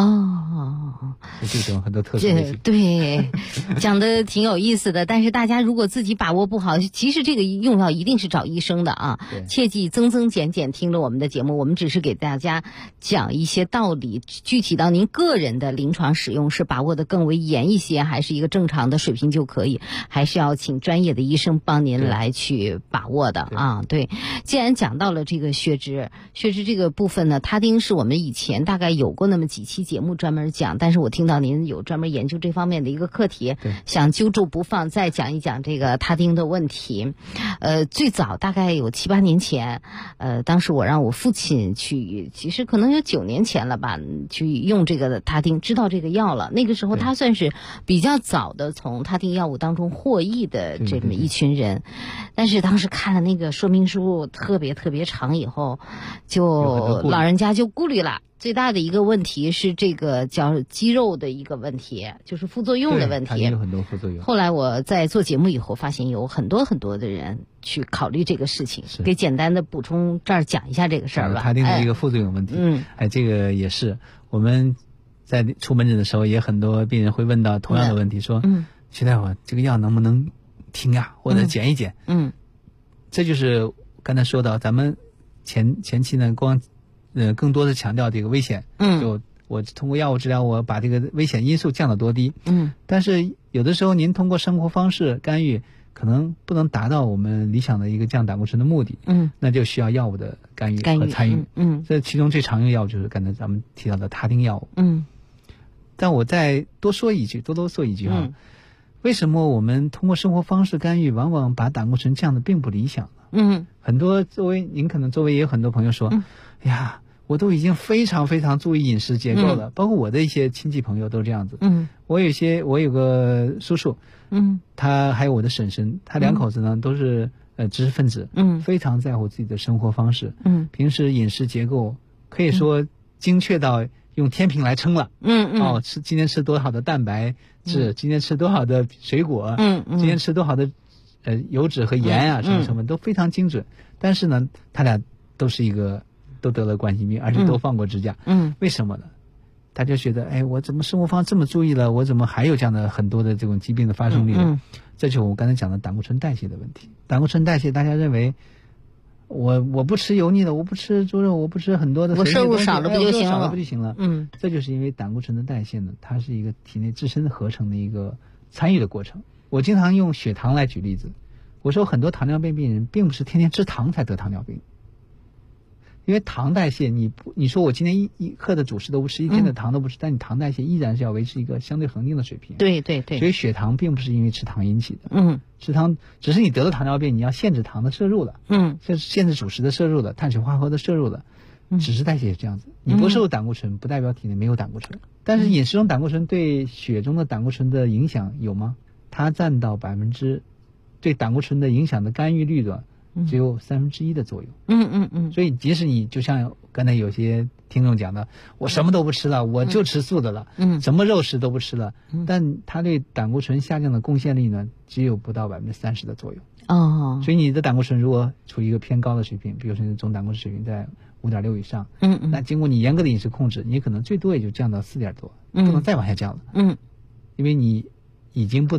这种很多特殊类型。 对，讲的挺有意思的。但是大家如果自己把握不好，其实这个用药一定是找医生的啊，切记增增减减。听了我们的节目，我们只是给大家讲一些道理，具体到您个人的临床使用是把握的更为严一些，还是一个正常的水平就可以，还是要请专业的医生帮您来去把握的啊。对，既然讲到了这个血脂这个部分呢，他汀是我们以前大概有过那么几期节目专门讲，但是我听到您有专门研究这方面的一个课题，想揪住不放，再讲一讲这个他汀的问题。最早大概有7、8年前，当时我让我父亲去，其实可能有9年前了吧，去用这个他汀，知道这个药了。那个时候他算是比较早的从他汀药物当中获益的这么一群人，但是当时看了那个说明书特别长以后，就老人家就顾虑了。最大的一个问题是这个叫肌肉的一个问题，就是副作用的问题。 有很多副作用。 后来我在做节目以后，发现有很多的人去考虑这个事情。给简单的补充这儿讲一下这个事儿吧。 他汀的一个副作用问题。这个也是我们在出门诊的时候，也很多病人会问到同样的问题，说徐大夫，这个药能不能停啊，或者减一减？这就是刚才说到咱们前期呢，更多的强调这个危险，就我通过药物治疗，我把这个危险因素降到多低，但是有的时候您通过生活方式干预，可能不能达到我们理想的一个降胆固醇的目的，那就需要药物的干预和参与，这其中最常用药物就是刚才咱们提到的他汀药物，但我再多啰嗦一句哈，为什么我们通过生活方式干预，往往把胆固醇降的并不理想呢？很多您可能周围也有很多朋友说，哎呀，我都已经非常注意饮食结构了，包括我的一些亲戚朋友都这样子。我有个叔叔，他还有我的婶婶，他2口子呢都是知识分子，非常在乎自己的生活方式，平时饮食结构可以说精确到用天平来称了，今天吃多少的蛋白质，今天吃多少的水果，今天吃多少的油脂和盐啊，什么成分都非常精准。但是呢，他俩都得了冠心病，而且都放过支架。为什么呢？他就觉得，我怎么生活方式这么注意了，我怎么还有这样的很多的这种疾病的发生率呢？这就是我刚才讲的胆固醇代谢的问题。胆固醇代谢，大家认为我不吃油腻的，我不吃猪肉，我不吃很多的， 我摄入少了不就行了？ 这就是因为胆固醇的代谢呢，它是一个体内自身的合成的一个参与的过程。我经常用血糖来举例子，我说很多糖尿病病人并不是天天吃糖才得糖尿病。因为糖代谢，你说我今天一克的主食都不吃，一天的糖都不吃，但你糖代谢依然是要维持一个相对恒定的水平。 对。 所以血糖并不是因为吃糖引起的。吃糖只是你得了糖尿病，你要限制糖的摄入了。限制主食的摄入了，碳水化合物的摄入了。脂质代谢是这样子，你不摄入胆固醇，不代表体内没有胆固醇。但是饮食中胆固醇对血中的胆固醇的影响有吗？它占到对胆固醇的影响的干预率的。只有1/3的作用。所以即使你就像刚才有些听众讲的，我什么都不吃了，我就吃素的了，什么肉食都不吃了，但它对胆固醇下降的贡献力呢，只有不到30%的作用。所以你的胆固醇如果处于一个偏高的水平，比如说你的总胆固醇水平在5.6以上，那经过你严格的饮食控制，你可能最多也就降到4点多，不能再往下降了。因为你已经不能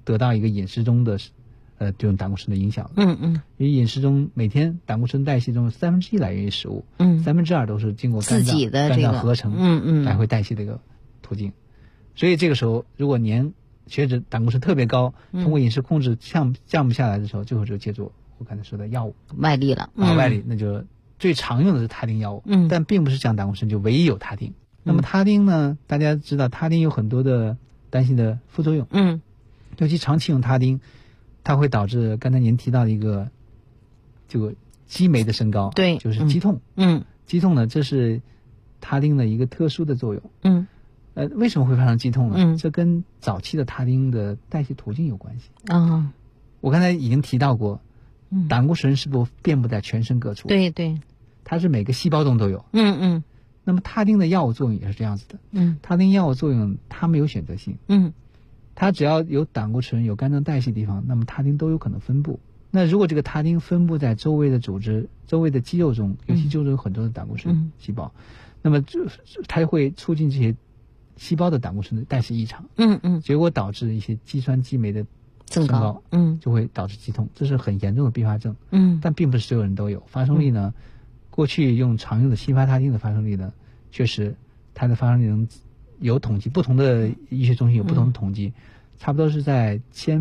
得到一个饮食中的这种胆固醇的影响。因为饮食中每天胆固醇代谢中1/3来源于食物，2/3都是经过肝脏合成来回代谢的一个途径。所以这个时候如果您血脂胆固醇特别高，通过饮食控制降不下来的时候，最后就借助我刚才说的药物外力了。 外力那就最常用的是他汀药物，但并不是降胆固醇就唯一有他汀。那么他汀呢，大家知道他汀有很多的担心的副作用，尤其长期用他汀，它会导致刚才您提到的一个这个激酶的升高， 对， 就是肌痛。肌痛呢，这是他汀的一个特殊的作用。为什么会发生肌痛呢？这跟早期的他汀的代谢途径有关系。我刚才已经提到过，胆固醇是不是遍布在全身各处？ 对对， 它是每个细胞中都有。那么他汀的药物作用也是这样子的。他汀药物作用它没有选择性。它只要有胆固醇、有肝脏代谢地方，那么他汀都有可能分布。那如果这个他汀分布在周围的组织、周围的肌肉中，尤其肌肉中有很多的胆固醇细胞，那么它会促进这些细胞的胆固醇的代谢异常。结果导致一些肌酸激酶的升高，就会导致肌痛，这是很严重的并发症。但并不是所有人都有。发生率呢，过去常用的西伐他汀的发生率呢，确实它的发生率能有统计，不同的医学中心有不同的统计，差不多是在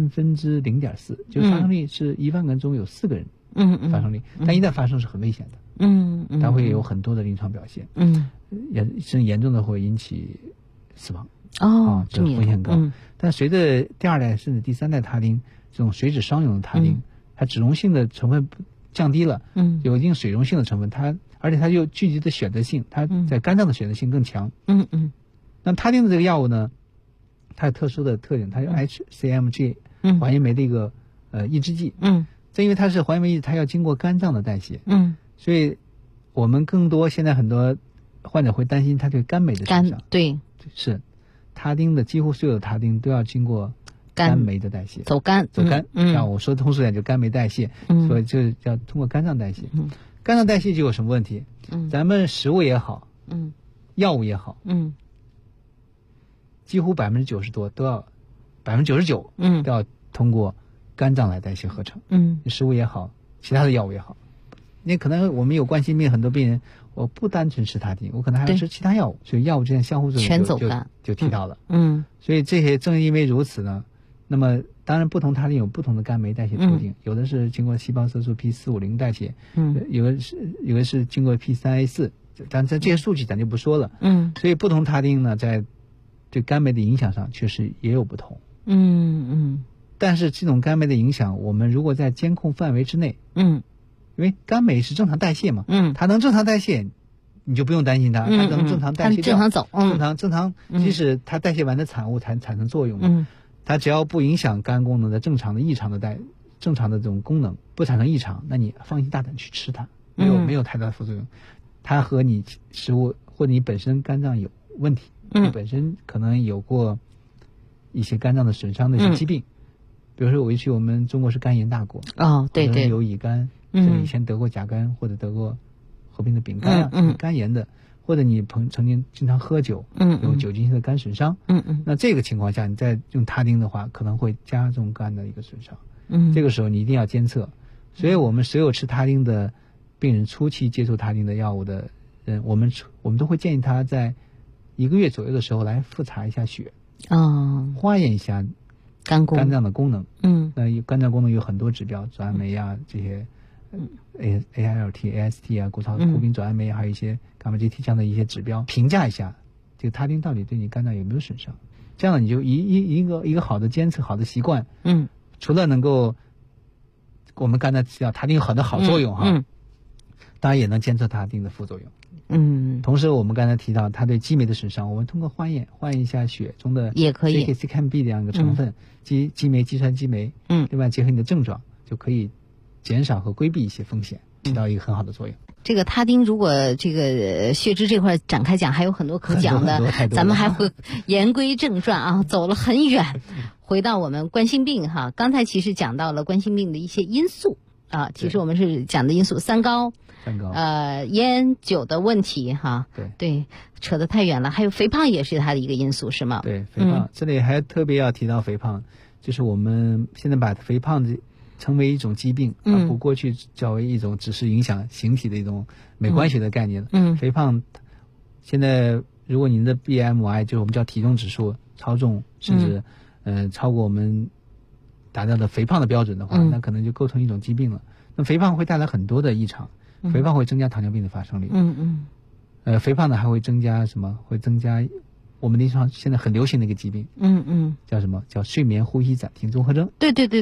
0.4%，就是发生率是1万个人中有4个人发生率，但一旦发生是很危险的。它会有很多的临床表现，严重的会引起死亡。这风险高。但随着第2代甚至第3代他汀这种水脂双溶的他汀，它脂溶性的成分降低了，有一定水溶性的成分，而且它又聚集的选择性，它在肝脏的选择性更强。那他汀的这个药物呢，它有特殊的特点，它有 HCMG 还原酶的一个抑制剂。正因为它是还原酶抑制，它要经过肝脏的代谢。所以我们更多现在很多患者会担心它对肝酶的损伤。 对， 是他汀的几乎所有的他汀都要经过肝酶的代谢， 走肝。 像我说的通俗点就肝酶代谢，所以就要通过肝脏代谢。肝脏代谢就有什么问题？咱们食物也好，药物也好，几乎90%多都要99%都要通过肝脏来代谢合成。食物也好，其他的药物也好，那可能我们有冠心病，很多病人我不单纯吃他汀，我可能还要吃其他药物，所以药物之间相互作用全走肝就提到了。所以这些正因为如此呢，那么当然不同他汀有不同的肝酶代谢途径，有的是经过细胞色素 P450 代谢，有的是经过 P3A4，但这些数据咱就不说了。所以不同他汀呢，在对肝酶的影响上确实也有不同。但是这种肝酶的影响，我们如果在监控范围之内，因为肝酶是正常代谢嘛，它能正常代谢，你就不用担心它，它能正常代谢掉， 正常走， 正常，即使它代谢完的产物产生作用嘛，它只要不影响肝功能的正常的异常的正常的这种功能，不产生异常，那你放心大胆去吃它，没有太大的副作用。它和你食物或者你本身肝脏有问题，你本身可能有过一些肝脏的损伤的一些疾病，比如说我们中国是肝炎大国， 对对， 有乙肝，以前得过甲肝或者得过合并的丙肝肝炎的，或者你曾经经常喝酒，有酒精性的肝损伤，那这个情况下你再用他汀的话，可能会加重肝的一个损伤，这个时候你一定要监测。所以我们所有吃他汀的病人，初期接触他汀的药物的人，我们都会建议他在1个月左右的时候来复查一下血，化验一下肝脏的功能。那肝脏功能有很多指标，转氨酶啊这些。ALT、AST 啊，谷丙转氨酶，还有一些伽马 GT 这样的一些指标，评价一下这个他汀到底对你肝脏有没有损伤。这样你就一个好的监测好的习惯，除了能够我们刚才提到他汀有很多好作用哈，当然也能监测他汀的副作用。同时我们刚才提到它对肌酶的损伤，我们通过化验一下血中的也可以 CKB 这样一个成分，肌酶、肌酸基酶，另外结合你的症状就可以减少和规避一些风险，起到一个很好的作用。 这个他汀如果这个血脂这块展开讲，还有很多可讲的，咱们还会言归正传啊，走了很远，回到我们冠心病哈。刚才其实讲到了冠心病的一些因素啊，其实我们是讲的因素三高，烟酒的问题哈。对，扯得太远了。还有肥胖也是它的一个因素是吗？ 对，肥胖，这里还特别要提到肥胖。 就是我们现在把肥胖成为一种疾病，而不过去较为一种只是影响形体的一种美观学的概念了。肥胖现在如果您的 BMI 就是我们叫体重指数超重，甚至超过我们达到的肥胖的标准的话，那可能就构成一种疾病了。那肥胖会带来很多的异常，肥胖会增加糖尿病的发生率。肥胖呢还会增加什么？会增加我们临床现在很流行的一个疾病，叫什么？叫睡眠呼吸暂停综合征。 对，叫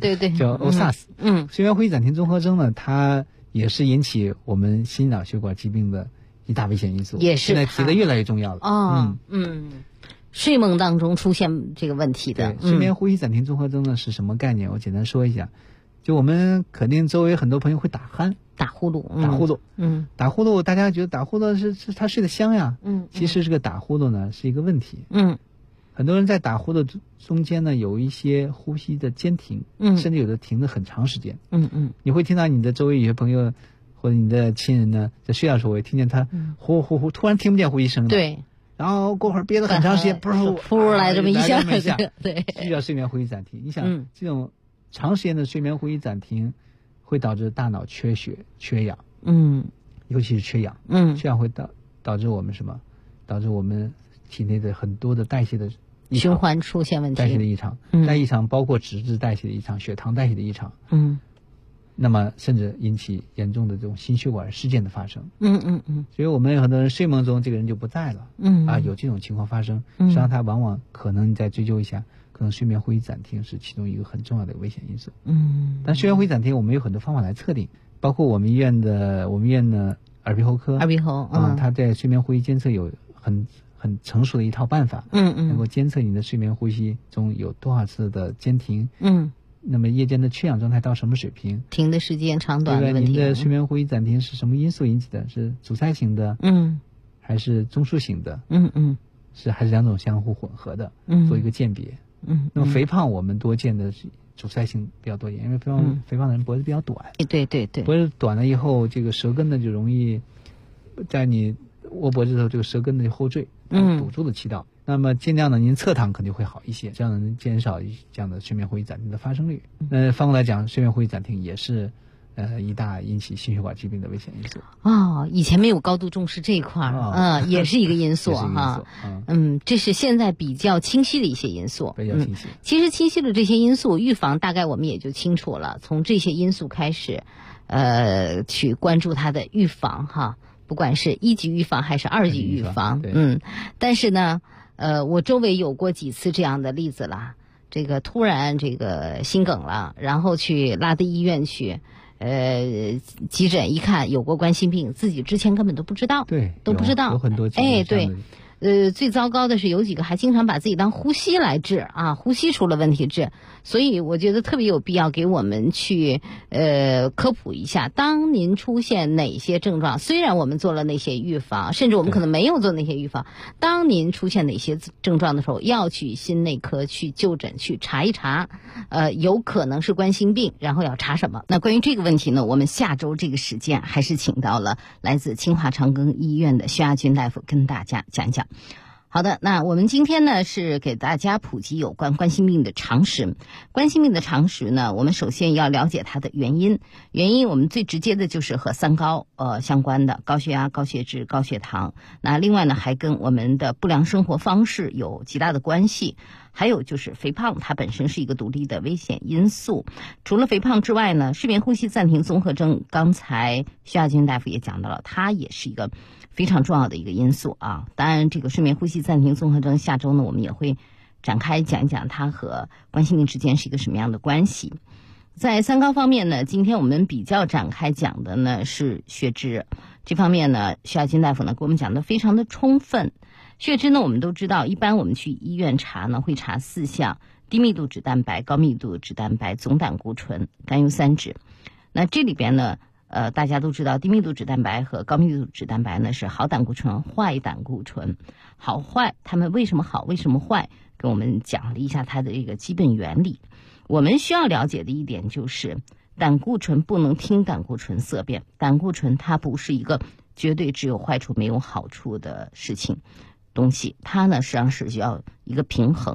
OSAS。睡眠呼吸暂停综合征呢，它也是引起我们心脑血管疾病的一大危险因素， 也是现在提的越来越重要了。 睡梦当中出现这个问题的。 对，睡眠呼吸暂停综合征呢是什么概念？我简单说一下，就我们肯定周围很多朋友会打鼾。 打呼噜， 打呼噜，大家觉得打呼噜是他睡得香呀，其实这个打呼噜呢是一个问题，很多人在打呼噜中间呢有一些呼吸的间停，甚至有的停的很长时间，你会听到你的周围有些朋友或者你的亲人呢在睡觉的时候，我听见他呼呼呼，突然听不见呼吸声了， 对， 然后过会儿憋了很长时间， 噗来这么一下， 对，这叫睡眠呼吸暂停。你想这种长时间的睡眠呼吸暂停会导致大脑缺血、缺氧，尤其是缺氧，缺氧会导致我们什么？导致我们体内的很多的代谢的异常， 循环出现问题， 代谢的异常，异常包括脂质代谢的异常、血糖代谢的异常，那么甚至引起严重的这种心血管事件的发生，所以我们有很多人睡梦中这个人就不在了，有这种情况发生，实际上它往往可能你再追究一下。可能睡眠呼吸暂停是其中一个很重要的危险因素。但睡眠呼吸暂停我们有很多方法来测定，包括我们医院的耳鼻喉科，它在睡眠呼吸监测有很成熟的一套办法，能够监测你的睡眠呼吸中有多少次的间停，那么夜间的缺氧状态到什么水平， 停的时间长短的问题， 您的睡眠呼吸暂停是什么因素引起的？是阻塞型的，还是中枢型的？还是两种相互混合的，做一个鉴别。那么肥胖我们多见的是阻塞性比较多一点，因为肥胖的人脖子比较短， 对， 脖子短了以后，这个舌根呢就容易在你握脖子的时候，这个舌根呢就后坠，堵住了气道。那么尽量呢，您侧躺肯定会好一些，这样能减少这样的睡眠呼吸暂停的发生率。反过来讲，睡眠呼吸暂停也是一大引起心血管疾病的危险因素。 以前没有高度重视这一块也是一个因素哈。这是现在比较清晰的一些因素。 比较清晰。 其实清晰的这些因素，预防大概我们也就清楚了。从这些因素开始，去关注它的预防哈，不管是1级预防还是2级预防。但是呢，我周围有过几次这样的例子啦。这个突然这个心梗了，然后去拉到医院去。急诊一看有过冠心病，自己之前根本都不知道，都不知道， 有很多对，最糟糕的是有几个还经常把自己当呼吸来治啊，呼吸出了问题治，所以我觉得特别有必要给我们去科普一下，当您出现哪些症状，虽然我们做了那些预防，甚至我们可能没有做那些预防，当您出现哪些症状的时候，要去心内科去就诊去查一查，有可能是冠心病，然后要查什么。那关于这个问题呢，我们下周这个时间还是请到了来自清华长庚医院的薛亚军大夫跟大家讲一讲。好的，那我们今天呢是给大家普及有关冠心病的常识。冠心病的常识呢，我们首先要了解它的原因。原因我们最直接的就是和三高相关的，高血压、高血脂、高血糖。那另外呢，还跟我们的不良生活方式有极大的关系。还有就是肥胖，它本身是一个独立的危险因素。除了肥胖之外呢，睡眠呼吸暂停综合征，刚才薛亚军大夫也讲到了，它也是一个非常重要的一个因素啊。当然，这个睡眠呼吸暂停综合征下周呢，我们也会展开讲一讲它和冠心病之间是一个什么样的关系。在三高方面呢，今天我们比较展开讲的呢是血脂这方面呢，薛亚军大夫呢给我们讲的非常的充分。血脂呢，我们都知道，一般我们去医院查呢，会查4项：低密度脂蛋白、高密度脂蛋白、总胆固醇、甘油三酯。那这里边呢，大家都知道，低密度脂蛋白和高密度脂蛋白呢是好胆固醇、坏胆固醇。好坏，它们为什么好，为什么坏？跟我们讲了一下它的这个基本原理。我们需要了解的一点就是，胆固醇不能听胆固醇色变，胆固醇它不是一个绝对只有坏处没有好处的东西，它呢实际上是要一个平衡。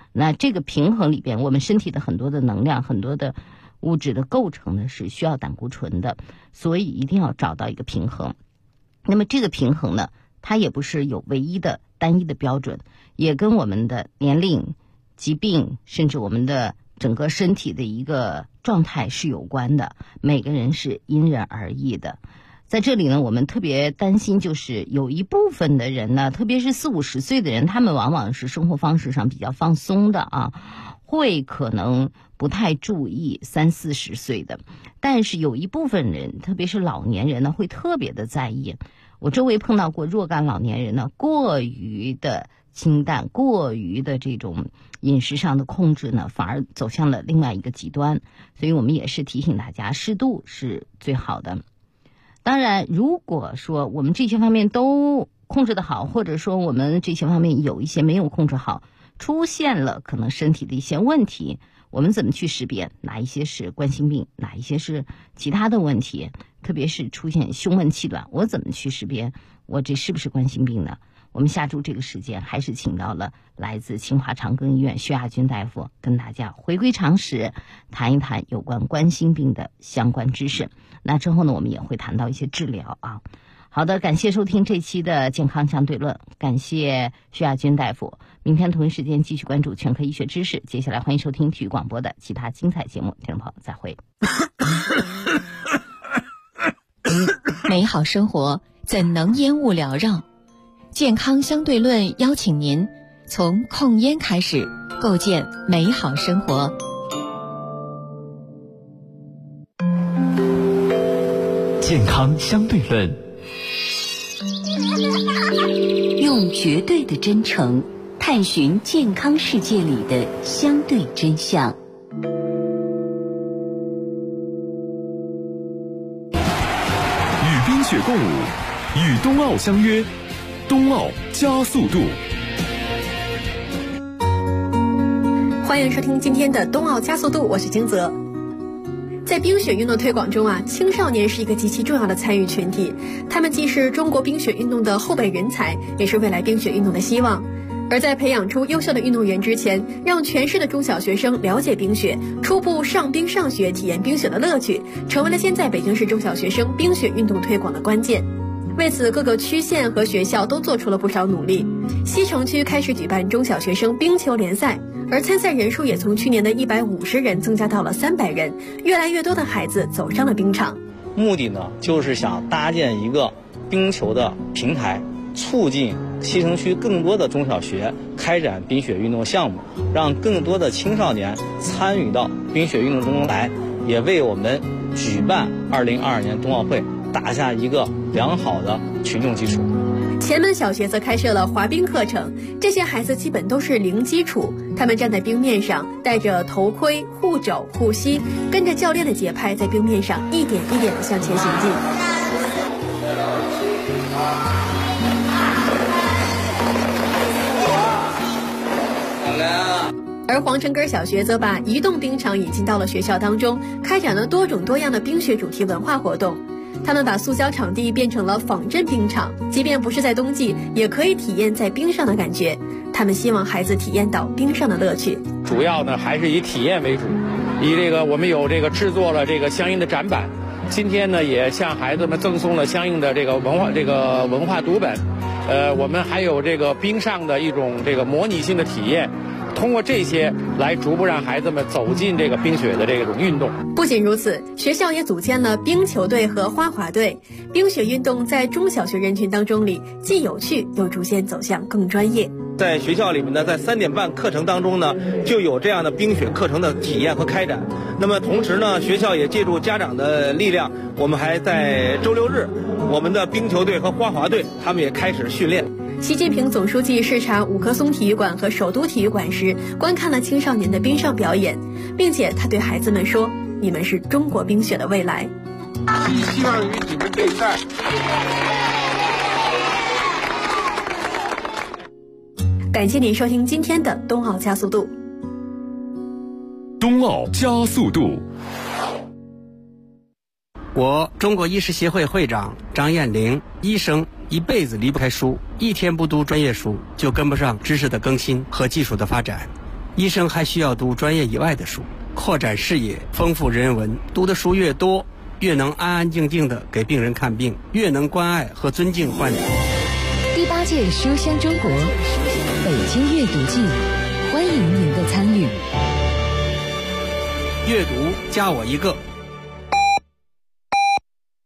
那这个平衡里边，我们身体的很多的能量、很多的物质的构成呢是需要胆固醇的，所以一定要找到一个平衡。那么这个平衡呢，它也不是有唯一的单一的标准，也跟我们的年龄、疾病，甚至我们的整个身体的一个状态是有关的，每个人是因人而异的。在这里呢，我们特别担心，就是有一部分的人呢，特别是40-50岁的人，他们往往是生活方式上比较放松的啊，会可能不太注意30-40岁的，但是有一部分人，特别是老年人呢，会特别的在意。我周围碰到过若干老年人呢，过于的清淡，过于的这种饮食上的控制呢，反而走向了另外一个极端。所以我们也是提醒大家，适度是最好的。当然，如果说我们这些方面都控制得好，或者说我们这些方面有一些没有控制好，出现了可能身体的一些问题，我们怎么去识别哪一些是冠心病，哪一些是其他的问题？特别是出现胸闷气短，我怎么去识别我这是不是冠心病呢？我们下周这个时间还是请到了来自清华长庚医院薛亚军大夫，跟大家回归常识，谈一谈有关冠心病的相关知识。那之后呢，我们也会谈到一些治疗啊。好的，感谢收听这期的健康相对论，感谢薛亚军大夫。明天同一时间继续关注全科医学知识。接下来欢迎收听体育广播的其他精彩节目，听众朋友再会。 美好生活怎能烟雾缭绕？健康相对论邀请您从控烟开始，构建美好生活。 健康相对论， 用绝对的真诚探寻健康世界里的相对真相。 与冰雪共舞，与冬奥相约，冬奥加速度。 欢迎收听今天的冬奥加速度，我是金泽。在冰雪运动推广中啊，青少年是一个极其重要的参与群体，他们既是中国冰雪运动的后备人才，也是未来冰雪运动的希望。而在培养出优秀的运动员之前，让全市的中小学生了解冰雪，初步上冰上雪，体验冰雪的乐趣，成为了现在北京市中小学生冰雪运动推广的关键。为此，各个区县和学校都做出了不少努力。西城区开始举办中小学生冰球联赛，而参赛人数也从去年的150人增加到了300人，越来越多的孩子走上了冰场。 目的呢，就是想搭建一个冰球的平台，促进西城区更多的中小学开展冰雪运动项目，让更多的青少年参与到冰雪运动中来，也为我们举办2022年冬奥会打下一个良好的群众基础。 前门小学则开设了滑冰课程，这些孩子基本都是零基础，他们站在冰面上，戴着头盔、护肘、护膝，跟着教练的节拍，在冰面上一点一点地向前行进。而皇城根小学则把移动冰场引进到了学校当中，开展了多种多样的冰雪主题文化活动。他们把塑胶场地变成了仿真冰场，即便不是在冬季，也可以体验在冰上的感觉。他们希望孩子体验到冰上的乐趣。 主要呢还是以体验为主，我们有制作了相应的展板。今天呢也向孩子们赠送了相应的文化读本。我们还有冰上的一种模拟性的体验。通过这些来逐步让孩子们走进冰雪的这种运动。 不仅如此，学校也组建了冰球队和花滑队。冰雪运动在中小学人群当中里既有趣又逐渐走向更专业。 在学校里面呢，在3点半课程当中呢，就有这样的冰雪课程的体验和开展。那么同时呢，学校也借助家长的力量，我们还在周6日，我们的冰球队和花滑队他们也开始训练。 习近平总书记视察5棵松体育馆和首都体育馆时，观看了青少年的冰上表演，并且他对孩子们说：“你们是中国冰雪的未来。” 希望与你们对赛。 感谢您收听今天的冬奥加速度。 冬奥加速度。 我中国医师协会会长张艳玲，医生一辈子离不开书，一天不读专业书就跟不上知识的更新和技术的发展。 医生还需要读专业以外的书，扩展视野，丰富人文。读的书越多，越能安安静静地给病人看病，越能关爱和尊敬患者。 第8届书香中国北京阅读季，欢迎您的参与。 阅读加我一个。